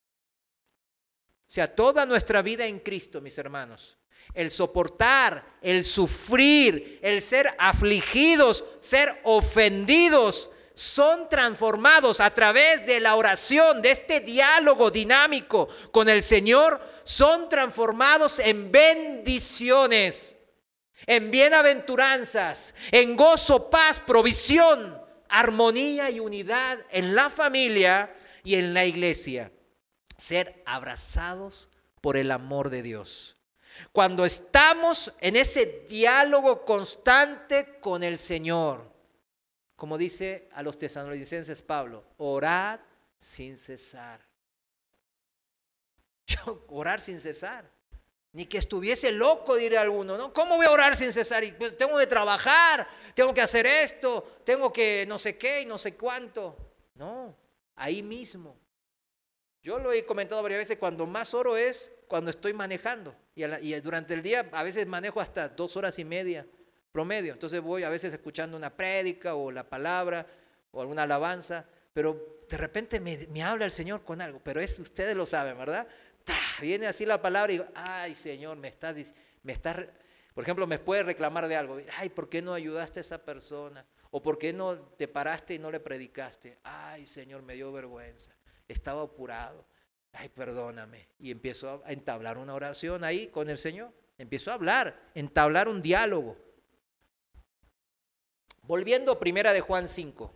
[SPEAKER 1] O sea, toda nuestra vida en Cristo, mis hermanos, el soportar, el sufrir, el ser afligidos, ser ofendidos, son transformados a través de la oración, de este diálogo dinámico con el Señor, son transformados en bendiciones, en bienaventuranzas, en gozo, paz, provisión, armonía y unidad en la familia y en la iglesia. Ser abrazados por el amor de Dios. Cuando estamos en ese diálogo constante con el Señor, como dice a los tesalonicenses Pablo, orad sin cesar. Orar sin cesar. Ni que estuviese loco, dirá alguno, ¿no? ¿Cómo voy a orar sin cesar? Y tengo que trabajar, tengo que hacer esto, tengo que no sé qué y no sé cuánto. No, ahí mismo. Yo lo he comentado varias veces, cuando más oro es cuando estoy manejando. Y durante el día a veces manejo hasta 2 horas y media promedio. Entonces voy a veces escuchando una prédica o la palabra o alguna alabanza, pero de repente me habla el Señor con algo, pero ustedes lo saben, ¿verdad? Viene así la palabra y digo, ay Señor, por ejemplo, me puede reclamar de algo. Ay, ¿por qué no ayudaste a esa persona? O ¿por qué no te paraste y no le predicaste? Ay Señor, me dio vergüenza, estaba apurado. Ay, perdóname. Y empiezo a entablar una oración ahí con el Señor. Empiezo a hablar, entablar un diálogo. Volviendo a 1 de Juan 5.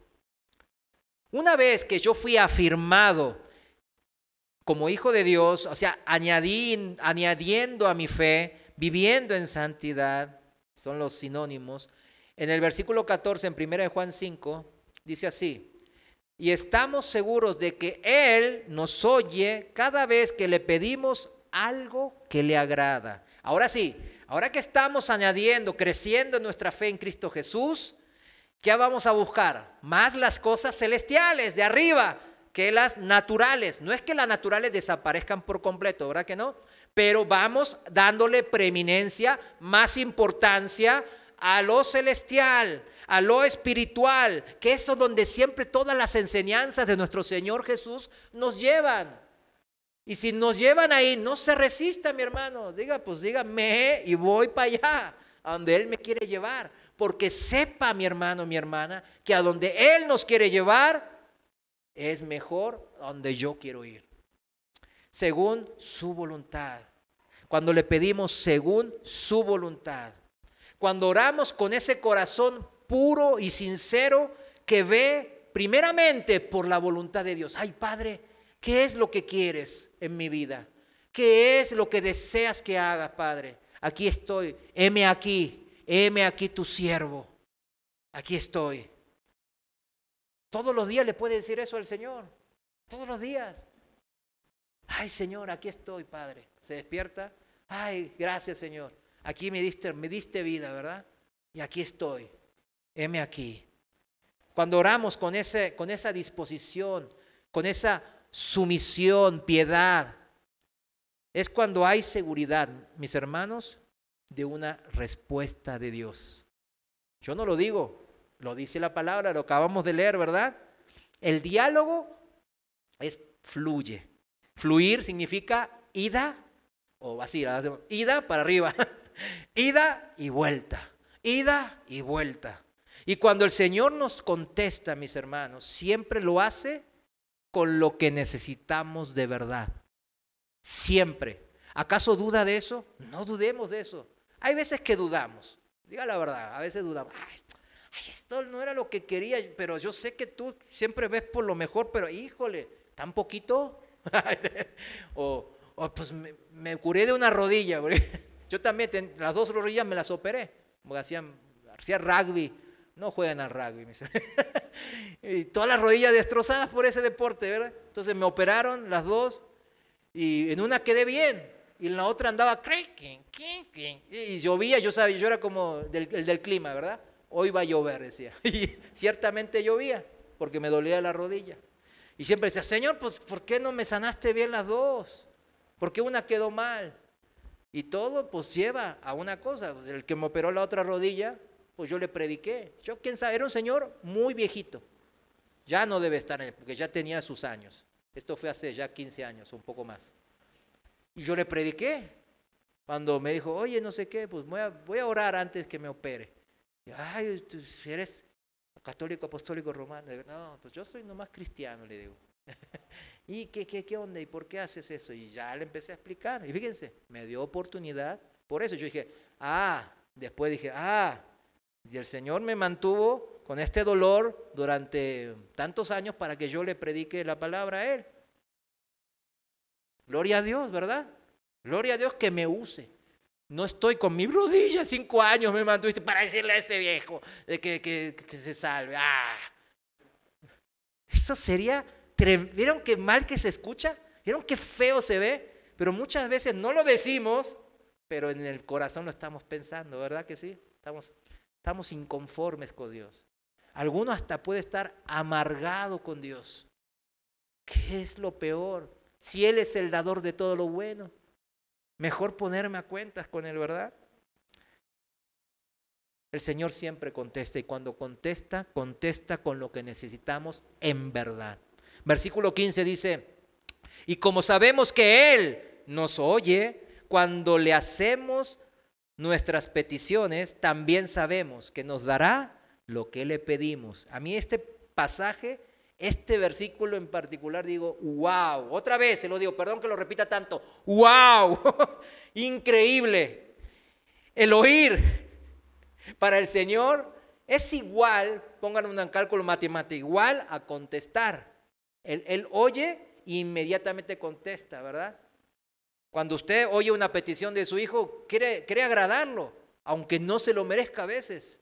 [SPEAKER 1] Una vez que yo fui afirmado como hijo de Dios, o sea, añadiendo a mi fe, viviendo en santidad, son los sinónimos. En el versículo 14, en 1 de Juan 5, dice así: y estamos seguros de que Él nos oye cada vez que le pedimos algo que le agrada. Ahora sí, ahora que estamos añadiendo, creciendo en nuestra fe en Cristo Jesús, ¿qué vamos a buscar? Más las cosas celestiales de arriba que las naturales. No es que las naturales desaparezcan por completo, ¿verdad que no? Pero vamos dándole preeminencia, más importancia a lo celestial, a lo espiritual, que es donde siempre todas las enseñanzas de nuestro Señor Jesús nos llevan. Y si nos llevan ahí, no se resista, mi hermano. Dígame y voy para allá, a donde Él me quiere llevar. Porque sepa, mi hermano, mi hermana, que a donde Él nos quiere llevar es mejor a donde yo quiero ir. Según su voluntad. Cuando le pedimos según su voluntad. Cuando oramos con ese corazón puro y sincero que ve primeramente por la voluntad de Dios. Ay, Padre, ¿qué es lo que quieres en mi vida? ¿Qué es lo que deseas que haga, Padre? Aquí estoy, heme aquí tu siervo. Aquí estoy. Todos los días le puede decir eso al Señor. Todos los días. Ay, Señor, aquí estoy, Padre. Se despierta. Ay, gracias, Señor. Aquí me diste vida, ¿verdad? Y aquí estoy. Heme aquí. Cuando oramos con esa disposición, con esa sumisión, piedad, es cuando hay seguridad, mis hermanos, de una respuesta de Dios. Yo no lo digo, lo dice la palabra, lo acabamos de leer, ¿verdad? El diálogo es fluye. Fluir significa ida, o así, ida para arriba, ida y vuelta, ida y vuelta. Y cuando el Señor nos contesta, mis hermanos, siempre lo hace con lo que necesitamos de verdad. Siempre. ¿Acaso duda de eso? No dudemos de eso. Hay veces que dudamos. Diga la verdad, a veces dudamos. Ay, esto no era lo que quería, pero yo sé que tú siempre ves por lo mejor, pero híjole, ¿tan poquito? o pues me curé de una rodilla. Yo también, las dos rodillas me las operé. Porque hacía rugby. No juegan al rugby. Y todas las rodillas destrozadas por ese deporte, ¿verdad? Entonces me operaron las dos y en una quedé bien y en la otra andaba y llovía, yo sabía, yo era como el del clima, ¿verdad? Hoy va a llover, decía. Y ciertamente llovía porque me dolía la rodilla. Y siempre decía, Señor, pues ¿por qué no me sanaste bien las dos? ¿Por qué una quedó mal? Y todo pues lleva a una cosa. El que me operó la otra rodilla, pues yo le prediqué. Yo, quién sabe, era un señor muy viejito. Ya no debe estar, porque ya tenía sus años. Esto fue hace ya 15 años, un poco más. Y yo le prediqué. Cuando me dijo, oye, no sé qué, pues voy a orar antes que me opere. Y, ay, tú eres católico, apostólico, romano. Digo, no, pues yo soy nomás cristiano, le digo. ¿Y qué onda? ¿Y por qué haces eso? Y ya le empecé a explicar. Y fíjense, me dio oportunidad. Por eso yo dije, después dije, y el Señor me mantuvo con este dolor durante tantos años para que yo le predique la palabra a Él. Gloria a Dios, ¿verdad? Gloria a Dios que me use. No estoy con mi rodilla, 5 años me mantuviste para decirle a ese viejo que se salve. Eso sería, ¿vieron qué mal que se escucha? ¿Vieron qué feo se ve? Pero muchas veces no lo decimos, pero en el corazón lo estamos pensando, ¿verdad que sí? Estamos inconformes con Dios. Alguno hasta puede estar amargado con Dios. ¿Qué es lo peor? Si Él es el dador de todo lo bueno, mejor ponerme a cuentas con Él, ¿verdad? El Señor siempre contesta y cuando contesta con lo que necesitamos en verdad. Versículo 15 dice, y como sabemos que Él nos oye cuando le hacemos nuestras peticiones, también sabemos que nos dará lo que le pedimos. A mí este pasaje, este versículo en particular, digo, wow, otra vez se lo digo, perdón que lo repita tanto, wow, increíble. El oír para el Señor es igual, pongan un cálculo matemático, igual a contestar. Él oye e inmediatamente contesta, ¿verdad? Cuando usted oye una petición de su hijo, quiere agradarlo, aunque no se lo merezca a veces.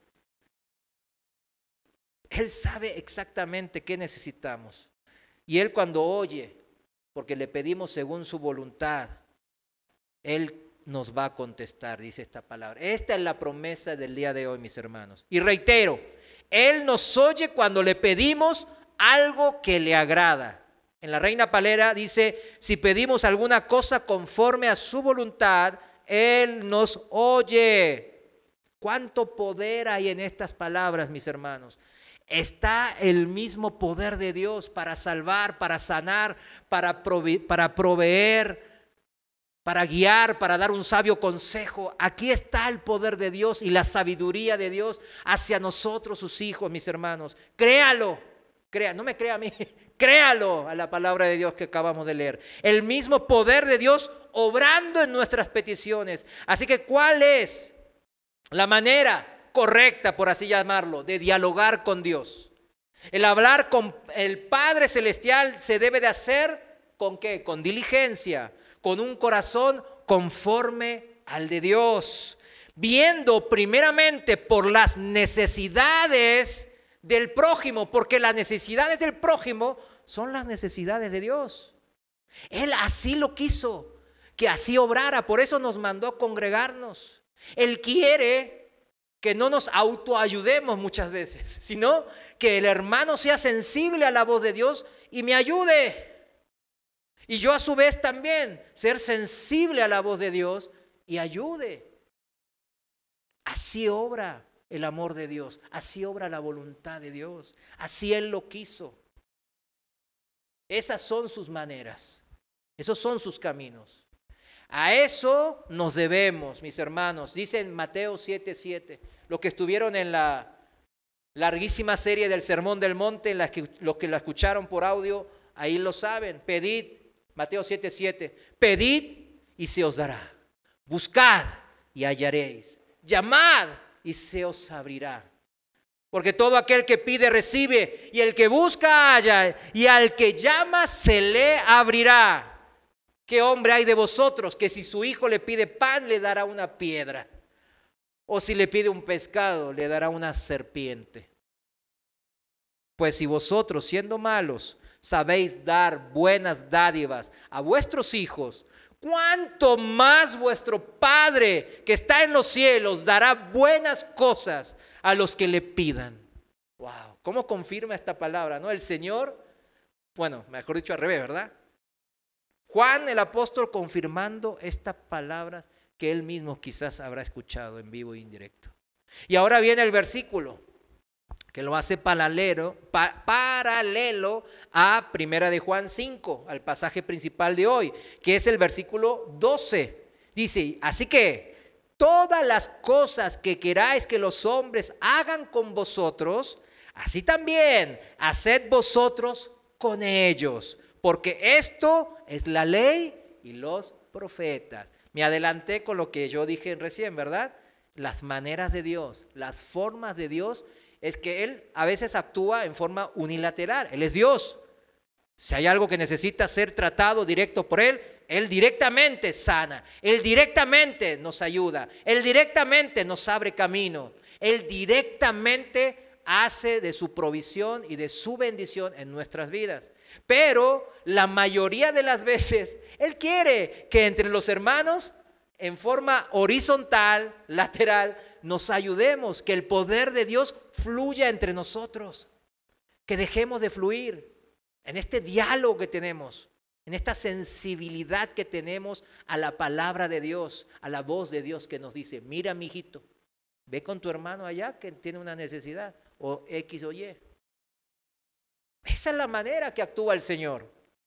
[SPEAKER 1] Él sabe exactamente qué necesitamos. Y Él cuando oye, porque le pedimos según su voluntad, Él nos va a contestar, dice esta palabra. Esta es la promesa del día de hoy, mis hermanos. Y reitero, Él nos oye cuando le pedimos algo que le agrada. En la Reina Valera dice, si pedimos alguna cosa conforme a su voluntad, Él nos oye. ¿Cuánto poder hay en estas palabras, mis hermanos? Está el mismo poder de Dios para salvar, para sanar, para proveer, para guiar, para dar un sabio consejo. Aquí está el poder de Dios y la sabiduría de Dios hacia nosotros, sus hijos, mis hermanos. Créalo, no me crea a mí, créalo a la palabra de Dios que acabamos de leer. El mismo poder de Dios obrando en nuestras peticiones. Así que, ¿cuál es la manera correcta, por así llamarlo, de dialogar con Dios? El hablar con el Padre Celestial se debe de hacer ¿con qué? Con diligencia, con un corazón conforme al de Dios, viendo primeramente por las necesidades del prójimo, porque las necesidades del prójimo son las necesidades de Dios. Él así lo quiso, que así obrara, por eso nos mandó a congregarnos. Él quiere que no nos autoayudemos muchas veces, sino que el hermano sea sensible a la voz de Dios y me ayude. Y yo a su vez también ser sensible a la voz de Dios y ayude. Así obra el amor de Dios, así obra la voluntad de Dios, así Él lo quiso. Esas son sus maneras. Esos son sus caminos. A eso nos debemos, mis hermanos. Dice en Mateo 7:7, los que estuvieron en la larguísima serie del Sermón del Monte, los que la escucharon por audio, ahí lo saben. Pedid, Mateo 7:7, pedid y se os dará. Buscad y hallaréis. Llamad y se os abrirá. Porque todo aquel que pide recibe, y el que busca halla, y al que llama se le abrirá. ¿Qué hombre hay de vosotros que si su hijo le pide pan le dará una piedra? O si le pide un pescado le dará una serpiente. Pues si vosotros, siendo malos, sabéis dar buenas dádivas a vuestros hijos, ¿cuánto más vuestro Padre que está en los cielos dará buenas cosas a los que le pidan? Wow, ¿cómo confirma esta palabra, no? El Señor, bueno, mejor dicho al revés, ¿verdad? Juan el apóstol confirmando estas palabras que él mismo quizás habrá escuchado en vivo e indirecto. Y ahora viene el versículo que lo hace paralelo a Primera de Juan 5, al pasaje principal de hoy, que es el versículo 12. Dice, así que todas las cosas que queráis que los hombres hagan con vosotros, así también haced vosotros con ellos, porque esto es la ley y los profetas. Me adelanté con lo que yo dije recién, ¿verdad? Las maneras de Dios, las formas de Dios, es que Él a veces actúa en forma unilateral. Él es Dios. Si hay algo que necesita ser tratado directo por Él, Él directamente sana. Él directamente nos ayuda. Él directamente nos abre camino. Él directamente hace de su provisión y de su bendición en nuestras vidas. Pero la mayoría de las veces Él quiere que entre los hermanos, en forma horizontal, lateral, nos ayudemos, que el poder de Dios fluya entre nosotros, que dejemos de fluir en este diálogo que tenemos, en esta sensibilidad que tenemos a la palabra de Dios, a la voz de Dios que nos dice, mira, mi hijito, ve con tu hermano allá que tiene una necesidad, o X o Y. Esa es la manera que actúa el Señor.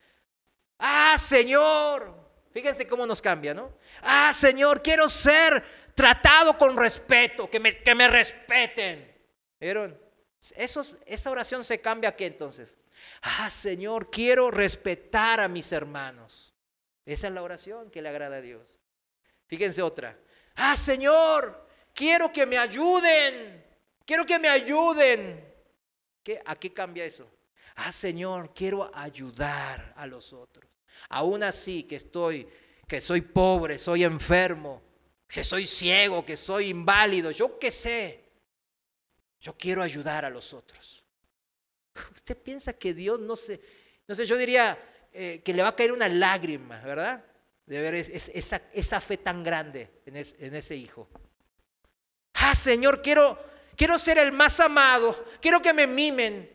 [SPEAKER 1] Ah, Señor, fíjense cómo nos cambia, ¿no? Ah, Señor, quiero ser tratado con respeto, que me respeten. ¿Vieron? Esa oración se cambia ¿a qué entonces? Ah, Señor, quiero respetar a mis hermanos. Esa es la oración que le agrada a Dios. Fíjense otra. Ah, Señor, quiero que me ayuden. Quiero que me ayuden. ¿A qué cambia eso? Ah, Señor, quiero ayudar a los otros. Aún así que soy pobre, soy enfermo, que soy ciego, que soy inválido, yo qué sé. Yo quiero ayudar a los otros. Usted piensa que Dios no sé, yo diría que le va a caer una lágrima, ¿verdad? De ver esa fe tan grande en ese hijo. Ah, Señor, quiero ser el más amado, quiero que me mimen,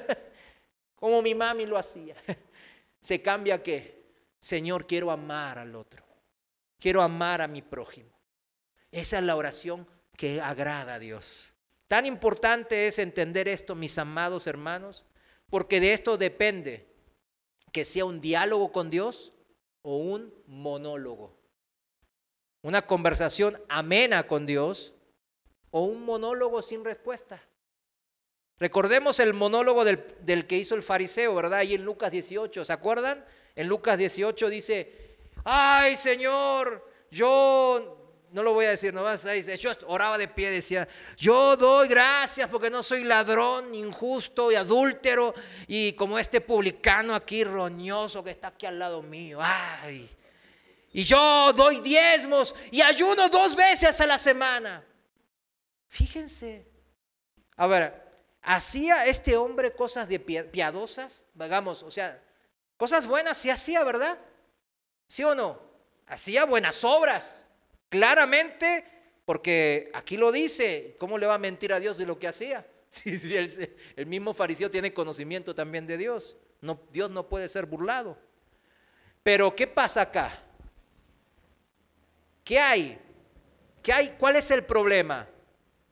[SPEAKER 1] como mi mami lo hacía. Se cambia ¿a qué? Señor, quiero amar al otro, quiero amar a mi prójimo. Esa es la oración que agrada a Dios. Tan importante es entender esto, mis amados hermanos, porque de esto depende que sea un diálogo con Dios o un monólogo. Una conversación amena con Dios o un monólogo sin respuesta. Recordemos el monólogo del que hizo el fariseo, ¿verdad? Ahí en Lucas 18, ¿se acuerdan? En Lucas 18 dice, ay, Señor, yo... No lo voy a decir, no vas a decir. Yo oraba de pie, decía, yo doy gracias porque no soy ladrón, injusto y adúltero, y como este publicano aquí roñoso que está aquí al lado mío. Ay, y yo doy diezmos y ayuno 2 veces a la semana. Fíjense. A ver, ¿hacía este hombre cosas piadosas? Digamos, o sea, cosas buenas sí hacía, ¿verdad? ¿Sí o no? Hacía buenas obras. Claramente, porque aquí lo dice, ¿cómo le va a mentir a Dios de lo que hacía? Si el mismo fariseo tiene conocimiento también de Dios. No, Dios no puede ser burlado. Pero ¿qué pasa acá? ¿Qué hay? ¿Cuál es el problema?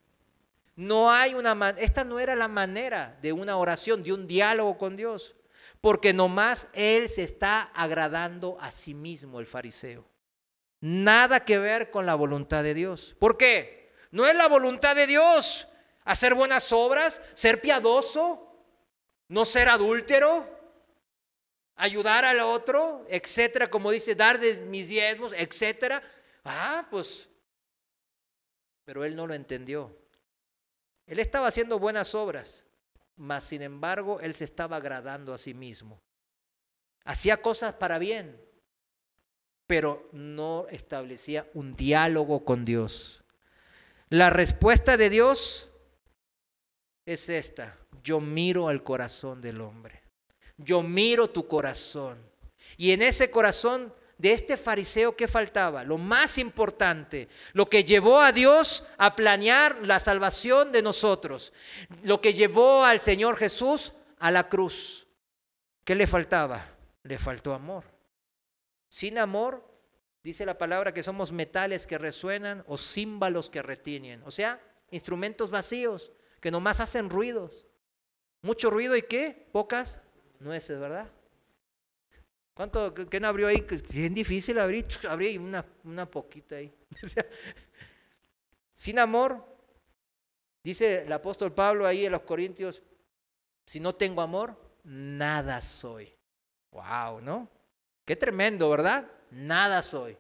[SPEAKER 1] No hay esta no era la manera de una oración, de un diálogo con Dios. Porque nomás él se está agradando a sí mismo, el fariseo. Nada que ver con la voluntad de Dios. ¿Por qué? No es la voluntad de Dios hacer buenas obras, ser piadoso, no ser adúltero, ayudar al otro, etcétera, como dice, dar de mis diezmos, etcétera. Pues, pero él no lo entendió. Él estaba haciendo buenas obras, mas sin embargo, él se estaba agradando a sí mismo. Hacía cosas para bien, pero no establecía un diálogo con Dios. La respuesta de Dios es esta: yo miro al corazón del hombre. Yo miro tu corazón. Y en ese corazón de este fariseo, ¿qué faltaba? Lo más importante, lo que llevó a Dios a planear la salvación de nosotros, lo que llevó al Señor Jesús a la cruz. ¿Qué le faltaba? Le faltó amor. Sin amor, dice la palabra que somos metales que resuenan o címbalos que retiñen. O sea, instrumentos vacíos que nomás hacen ruidos. Mucho ruido y ¿qué? Pocas nueces, ¿verdad? ¿Cuánto? ¿Quién abrió ahí? Bien difícil abrir. Abrí una poquita ahí. Sin amor, dice el apóstol Pablo ahí en los Corintios, si no tengo amor, nada soy. Wow, ¿no? Qué tremendo, ¿verdad? Nada soy.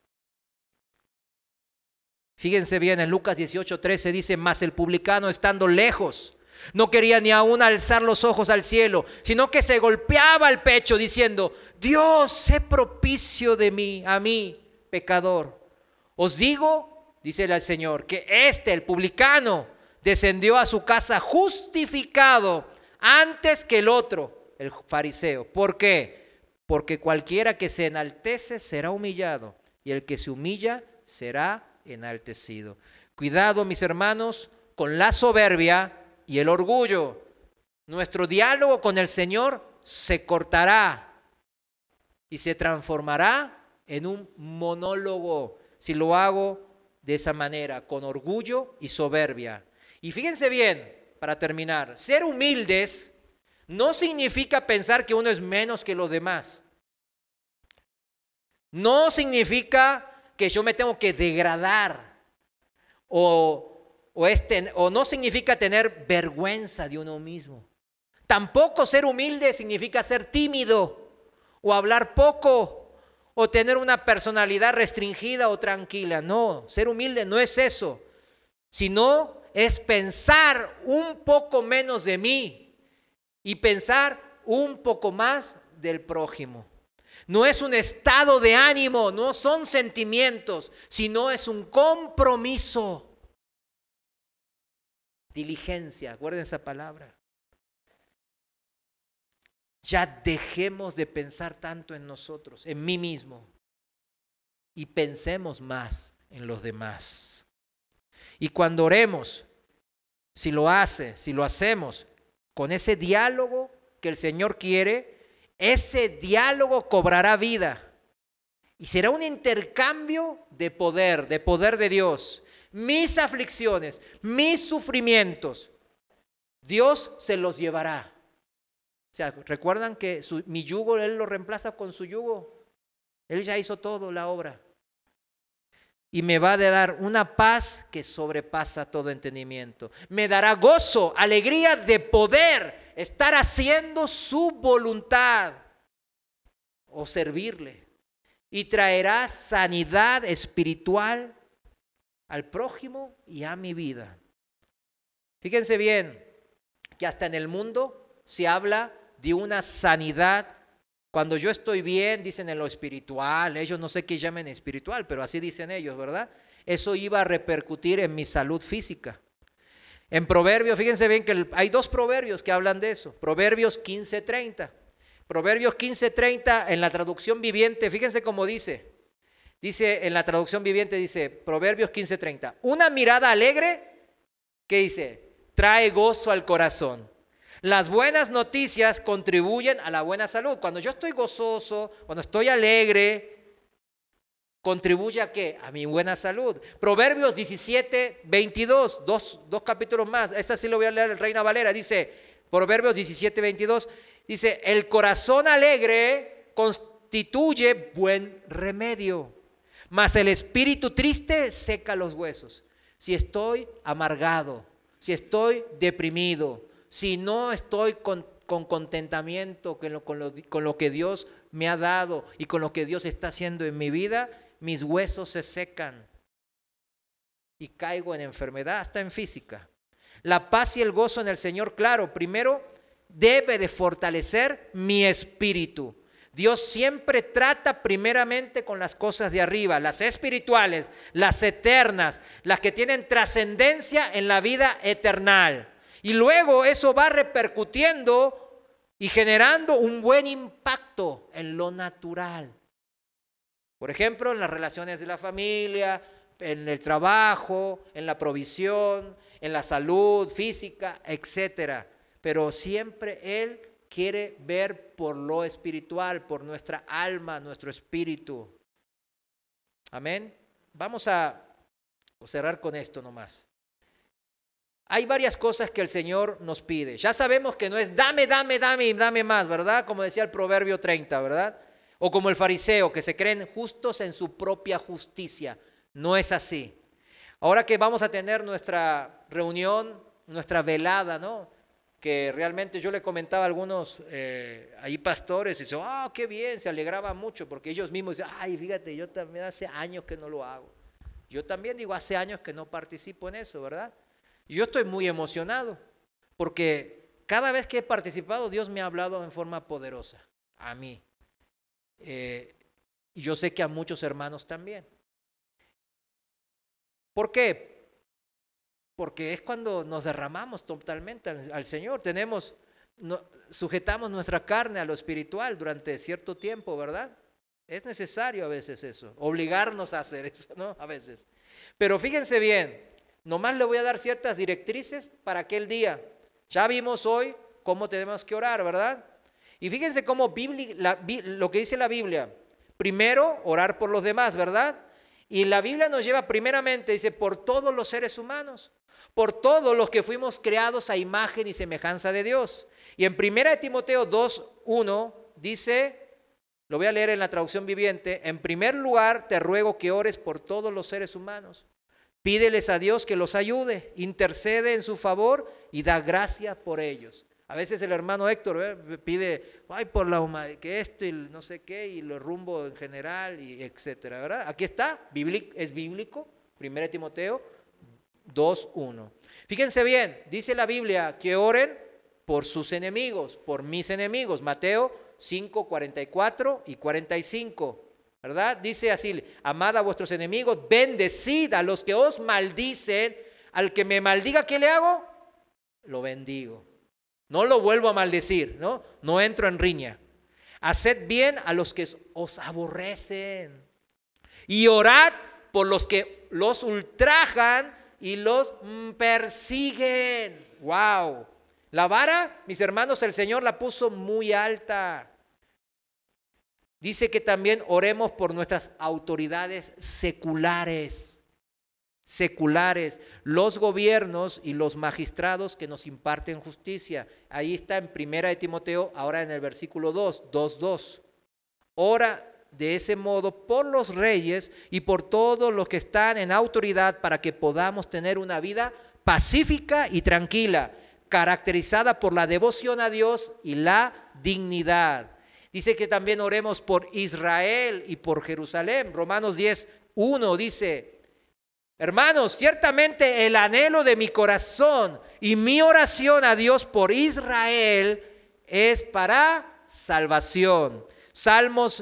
[SPEAKER 1] Fíjense bien, en Lucas 18:13 dice, mas el publicano estando lejos, no quería ni aún alzar los ojos al cielo, sino que se golpeaba el pecho diciendo, Dios, sé propicio de mí, a mí, pecador. Os digo, dice el Señor, que el publicano, descendió a su casa justificado antes que el otro, el fariseo. ¿Por qué? Porque cualquiera que se enaltece será humillado, y el que se humilla será enaltecido. Cuidado, mis hermanos, con la soberbia y el orgullo. Nuestro diálogo con el Señor se cortará y se transformará en un monólogo si lo hago de esa manera, con orgullo y soberbia. Y fíjense bien, para terminar, ser humildes no significa pensar que uno es menos que los demás. No significa que yo me tengo que degradar o no significa tener vergüenza de uno mismo. Tampoco ser humilde significa ser tímido o hablar poco o tener una personalidad restringida o tranquila. No, ser humilde no es eso, sino es pensar un poco menos de mí y pensar un poco más del prójimo. No es un estado de ánimo, no son sentimientos, sino es un compromiso. Diligencia, guarden esa palabra. Ya dejemos de pensar tanto en nosotros, en mí mismo, y pensemos más en los demás. Y cuando oremos, si lo hacemos con ese diálogo que el Señor quiere, ese diálogo cobrará vida y será un intercambio de poder de Dios. Mis aflicciones, mis sufrimientos, Dios se los llevará. O sea, recuerdan que mi yugo, Él lo reemplaza con su yugo. Él ya hizo todo la obra. Y me va a dar una paz que sobrepasa todo entendimiento. Me dará gozo, alegría de poder estar haciendo su voluntad o servirle. Y traerá sanidad espiritual al prójimo y a mi vida. Fíjense bien que hasta en el mundo se habla de una sanidad. Cuando yo estoy bien, dicen en lo espiritual, ellos no sé qué llamen espiritual, pero así dicen ellos, ¿verdad? Eso iba a repercutir en mi salud física. En Proverbios, fíjense bien que hay 2 proverbios que hablan de eso. Proverbios 15:30. Proverbios 15:30 en la traducción viviente, fíjense cómo dice. Dice en la traducción viviente, dice Proverbios 15:30. Una mirada alegre, ¿qué dice? Trae gozo al corazón. Las buenas noticias contribuyen a la buena salud. Cuando yo estoy gozoso, cuando estoy alegre, ¿contribuye a qué? A mi buena salud. Proverbios 17:22, dos capítulos más. Esta sí lo voy a leer en Reina Valera. Dice Proverbios 17:22. Dice, el corazón alegre constituye buen remedio, mas el espíritu triste seca los huesos. Si estoy amargado, si estoy deprimido, si no estoy con contentamiento con lo que Dios me ha dado y con lo que Dios está haciendo en mi vida, mis huesos se secan y caigo en enfermedad, hasta en física. La paz y el gozo en el Señor, claro, primero debe de fortalecer mi espíritu. Dios siempre trata primeramente con las cosas de arriba, las espirituales, las eternas, las que tienen trascendencia en la vida eterna. Y luego eso va repercutiendo y generando un buen impacto en lo natural. Por ejemplo, en las relaciones de la familia, en el trabajo, en la provisión, en la salud física, etcétera. Pero siempre Él quiere ver por lo espiritual, por nuestra alma, nuestro espíritu. Amén. Vamos a cerrar con esto nomás. Hay varias cosas que el Señor nos pide. Ya sabemos que no es dame, dame, dame y dame más, ¿verdad? Como decía el Proverbio 30, ¿verdad? O como el fariseo, que se creen justos en su propia justicia. No es así. Ahora que vamos a tener nuestra reunión, nuestra velada, ¿no? Que realmente yo le comentaba a algunos ahí pastores y dice, qué bien, se alegraba mucho porque ellos mismos dicen, ay, fíjate, yo también hace años que no lo hago. Yo también digo, hace años que no participo en eso, ¿verdad? Yo estoy muy emocionado porque cada vez que he participado, Dios me ha hablado en forma poderosa a mí. Y yo sé que a muchos hermanos también. ¿Por qué? Porque es cuando nos derramamos totalmente al Señor. Sujetamos nuestra carne a lo espiritual durante cierto tiempo, ¿verdad? Es necesario a veces eso, obligarnos a hacer eso, ¿no? A veces. Pero fíjense bien, nomás le voy a dar ciertas directrices para aquel día. Ya vimos hoy cómo tenemos que orar, ¿verdad? Y fíjense cómo lo que dice la Biblia. Primero, orar por los demás, ¿verdad? Y la Biblia nos lleva primeramente, dice, por todos los seres humanos, por todos los que fuimos creados a imagen y semejanza de Dios. Y en 1 Timoteo 2:1 dice, lo voy a leer en la traducción viviente, en primer lugar te ruego que ores por todos los seres humanos. Pídeles a Dios que los ayude, intercede en su favor y da gracia por ellos. A veces el hermano Héctor pide, ay, por la humanidad, que esto y no sé qué, y lo rumbo en general, y etcétera, ¿verdad? Aquí está, es bíblico, 1 Timoteo 2:1. Fíjense bien, dice la Biblia que oren por sus enemigos, por mis enemigos, Mateo 5:44 y 45, ¿verdad? Dice así, amad a vuestros enemigos, bendecid a los que os maldicen, al que me maldiga, ¿qué le hago? Lo bendigo. No lo vuelvo a maldecir, ¿no? No entro en riña. Haced bien a los que os aborrecen y orad por los que los ultrajan y los persiguen. ¡Wow! La vara, mis hermanos, el Señor la puso muy alta. Dice que también oremos por nuestras autoridades seculares, los gobiernos y los magistrados que nos imparten justicia. Ahí está en 1 Timoteo, ahora en el versículo 2:2. Ora de ese modo por los reyes y por todos los que están en autoridad para que podamos tener una vida pacífica y tranquila, caracterizada por la devoción a Dios y la dignidad. Dice que también oremos por Israel y por Jerusalén. Romanos 10:1 dice, hermanos, ciertamente el anhelo de mi corazón y mi oración a Dios por Israel es para salvación. Salmos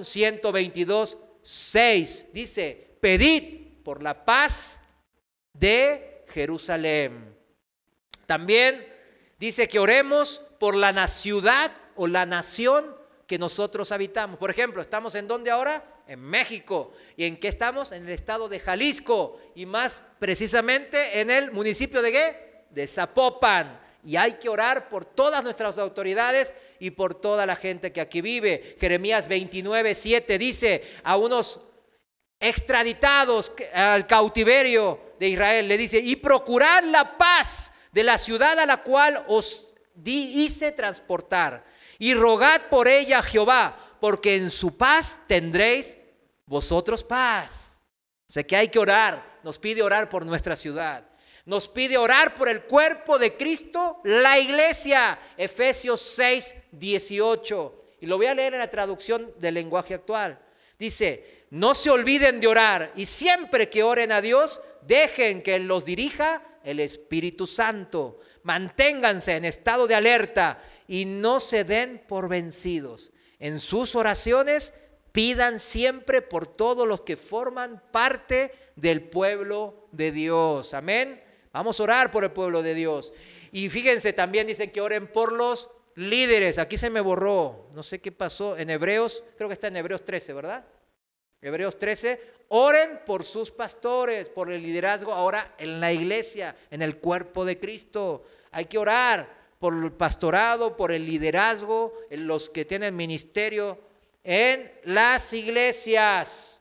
[SPEAKER 1] 122:6 dice, pedid por la paz de Jerusalén. También dice que oremos por la ciudad o la nación que nosotros habitamos. Por ejemplo, ¿estamos en dónde ahora? En México. ¿Y en qué estamos? En el estado de Jalisco y más precisamente en el municipio de ¿qué? De Zapopan. Y hay que orar por todas nuestras autoridades y por toda la gente que aquí vive. Jeremías 29:7 dice a unos extraditados al cautiverio de Israel, le dice, y procurad la paz de la ciudad a la cual os hice transportar. y rogad por ella a Jehová, porque en su paz tendréis vosotros paz. Sé que hay que orar, nos pide orar por nuestra ciudad. Nos pide orar por el cuerpo de Cristo, la iglesia. Efesios 6, 18. Y lo voy a leer en la traducción del lenguaje actual. Dice, no se olviden de orar y siempre que oren a Dios, dejen que los dirija el Espíritu Santo. Manténganse en estado de alerta y no se den por vencidos. En sus oraciones pidan siempre por todos los que forman parte del pueblo de Dios. Amén. Vamos a orar por el pueblo de Dios. Y fíjense, también dicen que oren por los líderes. Aquí se me borró, no sé qué pasó. En Hebreos, creo que está en Hebreos 13, ¿verdad? Hebreos 13, oren por sus pastores, por el liderazgo ahora en la iglesia, en el cuerpo de Cristo. Hay que orar por el pastorado, por el liderazgo, en los que tienen ministerio en las iglesias.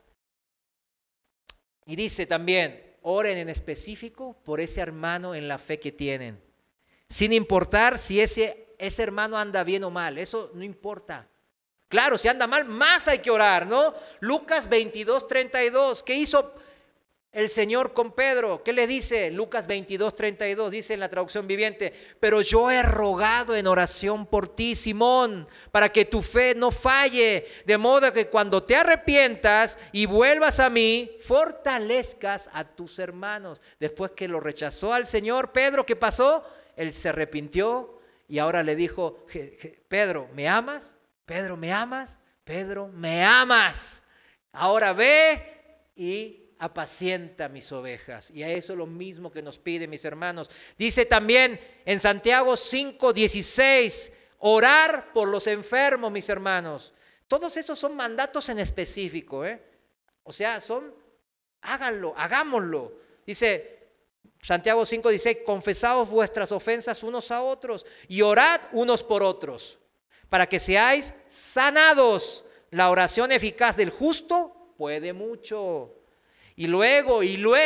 [SPEAKER 1] Y dice también, oren en específico por ese hermano en la fe que tienen, sin importar si ese hermano anda bien o mal, eso no importa. Claro, si anda mal, más hay que orar, ¿no? Lucas 22, 32, ¿qué hizo el Señor con Pedro? ¿Qué le dice? Lucas 22, 32, dice en la traducción viviente, pero yo he rogado en oración por ti, Simón, para que tu fe no falle, de modo que cuando te arrepientas y vuelvas a mí, fortalezcas a tus hermanos. Después que lo rechazó al Señor, Pedro, ¿qué pasó? Él se arrepintió y ahora le dijo, Pedro, ¿me amas? Pedro, ¿me amas? Pedro, ¿me amas? Ahora ve y apacienta mis ovejas. Y a eso lo mismo que nos pide, mis hermanos. Dice también en Santiago 5:16, orar por los enfermos, mis hermanos. Todos esos son mandatos en específico, O sea, háganlo, hagámoslo. Dice Santiago 5:16, confesaos vuestras ofensas unos a otros y orad unos por otros, para que seáis sanados. La oración eficaz del justo puede mucho. Y luego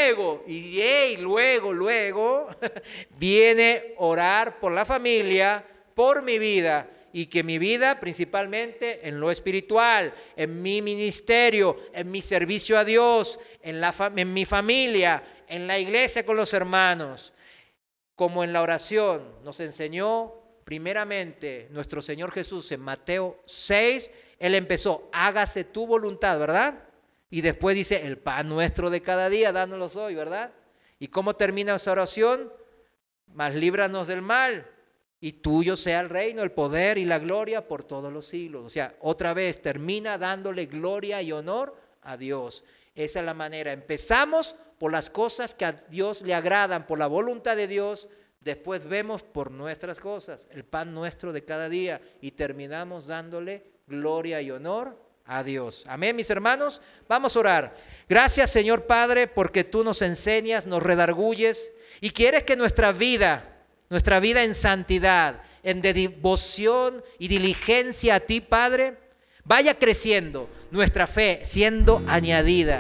[SPEAKER 1] viene orar por la familia, por mi vida, y que mi vida principalmente en lo espiritual, en mi ministerio, en mi servicio a Dios, en mi familia, en la iglesia con los hermanos, como en la oración nos enseñó primeramente nuestro Señor Jesús en Mateo 6, Él empezó, hágase tu voluntad, ¿verdad? Y después dice, el pan nuestro de cada día, dánoslo hoy, ¿verdad? ¿Y cómo termina esa oración? Mas líbranos del mal, y tuyo sea el reino, el poder y la gloria por todos los siglos. O sea, otra vez termina dándole gloria y honor a Dios. Esa es la manera. Empezamos por las cosas que a Dios le agradan, por la voluntad de Dios. Después vemos por nuestras cosas, el pan nuestro de cada día, y terminamos dándole gloria y honor a Dios. Amén, mis hermanos. Vamos a orar. Gracias, Señor Padre, porque tú nos enseñas, nos redarguyes y quieres que nuestra vida en santidad, en devoción y diligencia a ti, Padre, vaya creciendo, nuestra fe siendo añadida,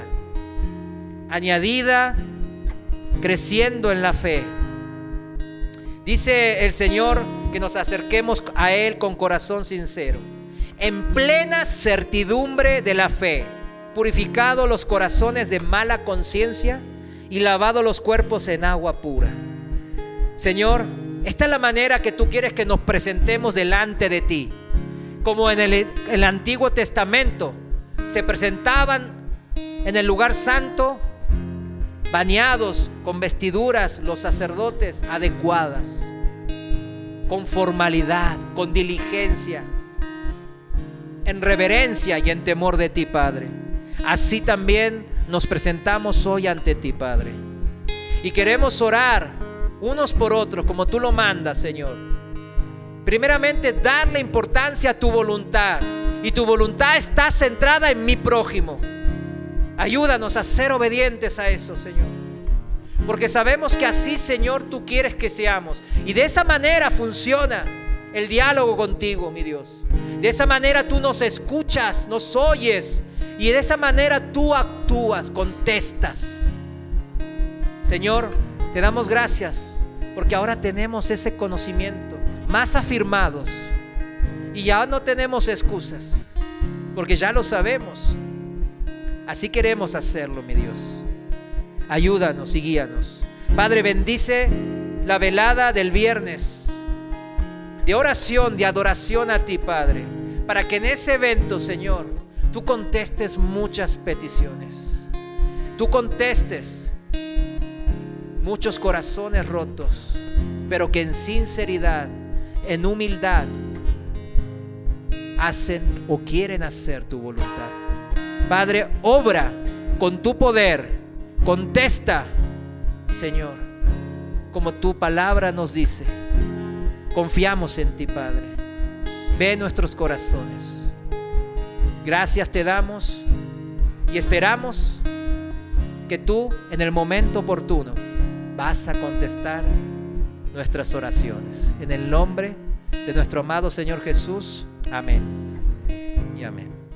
[SPEAKER 1] creciendo en la fe. Dice el Señor que nos acerquemos a Él con corazón sincero, en plena certidumbre de la fe, purificados los corazones de mala conciencia y lavados los cuerpos en agua pura. Señor, esta es la manera que tú quieres que nos presentemos delante de ti. Como en el Antiguo Testamento se presentaban en el lugar santo, bañados con vestiduras los sacerdotes adecuadas, con formalidad, con diligencia, en reverencia y en temor de ti, Padre. Así también nos presentamos hoy ante ti, Padre, y queremos orar unos por otros como tú lo mandas, Señor. Primeramente, darle importancia a tu voluntad, y tu voluntad está centrada en mi prójimo. Ayúdanos a ser obedientes a eso, Señor, porque sabemos que así, Señor, tú quieres que seamos, y de esa manera funciona el diálogo contigo, mi Dios. De esa manera tú nos escuchas, nos oyes, y de esa manera tú actúas, contestas. Señor, te damos gracias porque ahora tenemos ese conocimiento más afirmados, Y ya no tenemos excusas, porque ya lo sabemos. Así queremos hacerlo, mi Dios. Ayúdanos y guíanos. Padre, bendice la velada del viernes de oración, de adoración a ti, Padre, para que en ese evento, Señor, tú contestes muchas peticiones. Tú contestes muchos corazones rotos, pero que en sinceridad, en humildad, hacen o quieren hacer tu voluntad. Padre, obra con tu poder, contesta, Señor, como tu palabra nos dice. Confiamos en ti, Padre. Ve nuestros corazones. Gracias te damos y esperamos que tú en el momento oportuno vas a contestar nuestras oraciones. En el nombre de nuestro amado Señor Jesús. Amén y amén.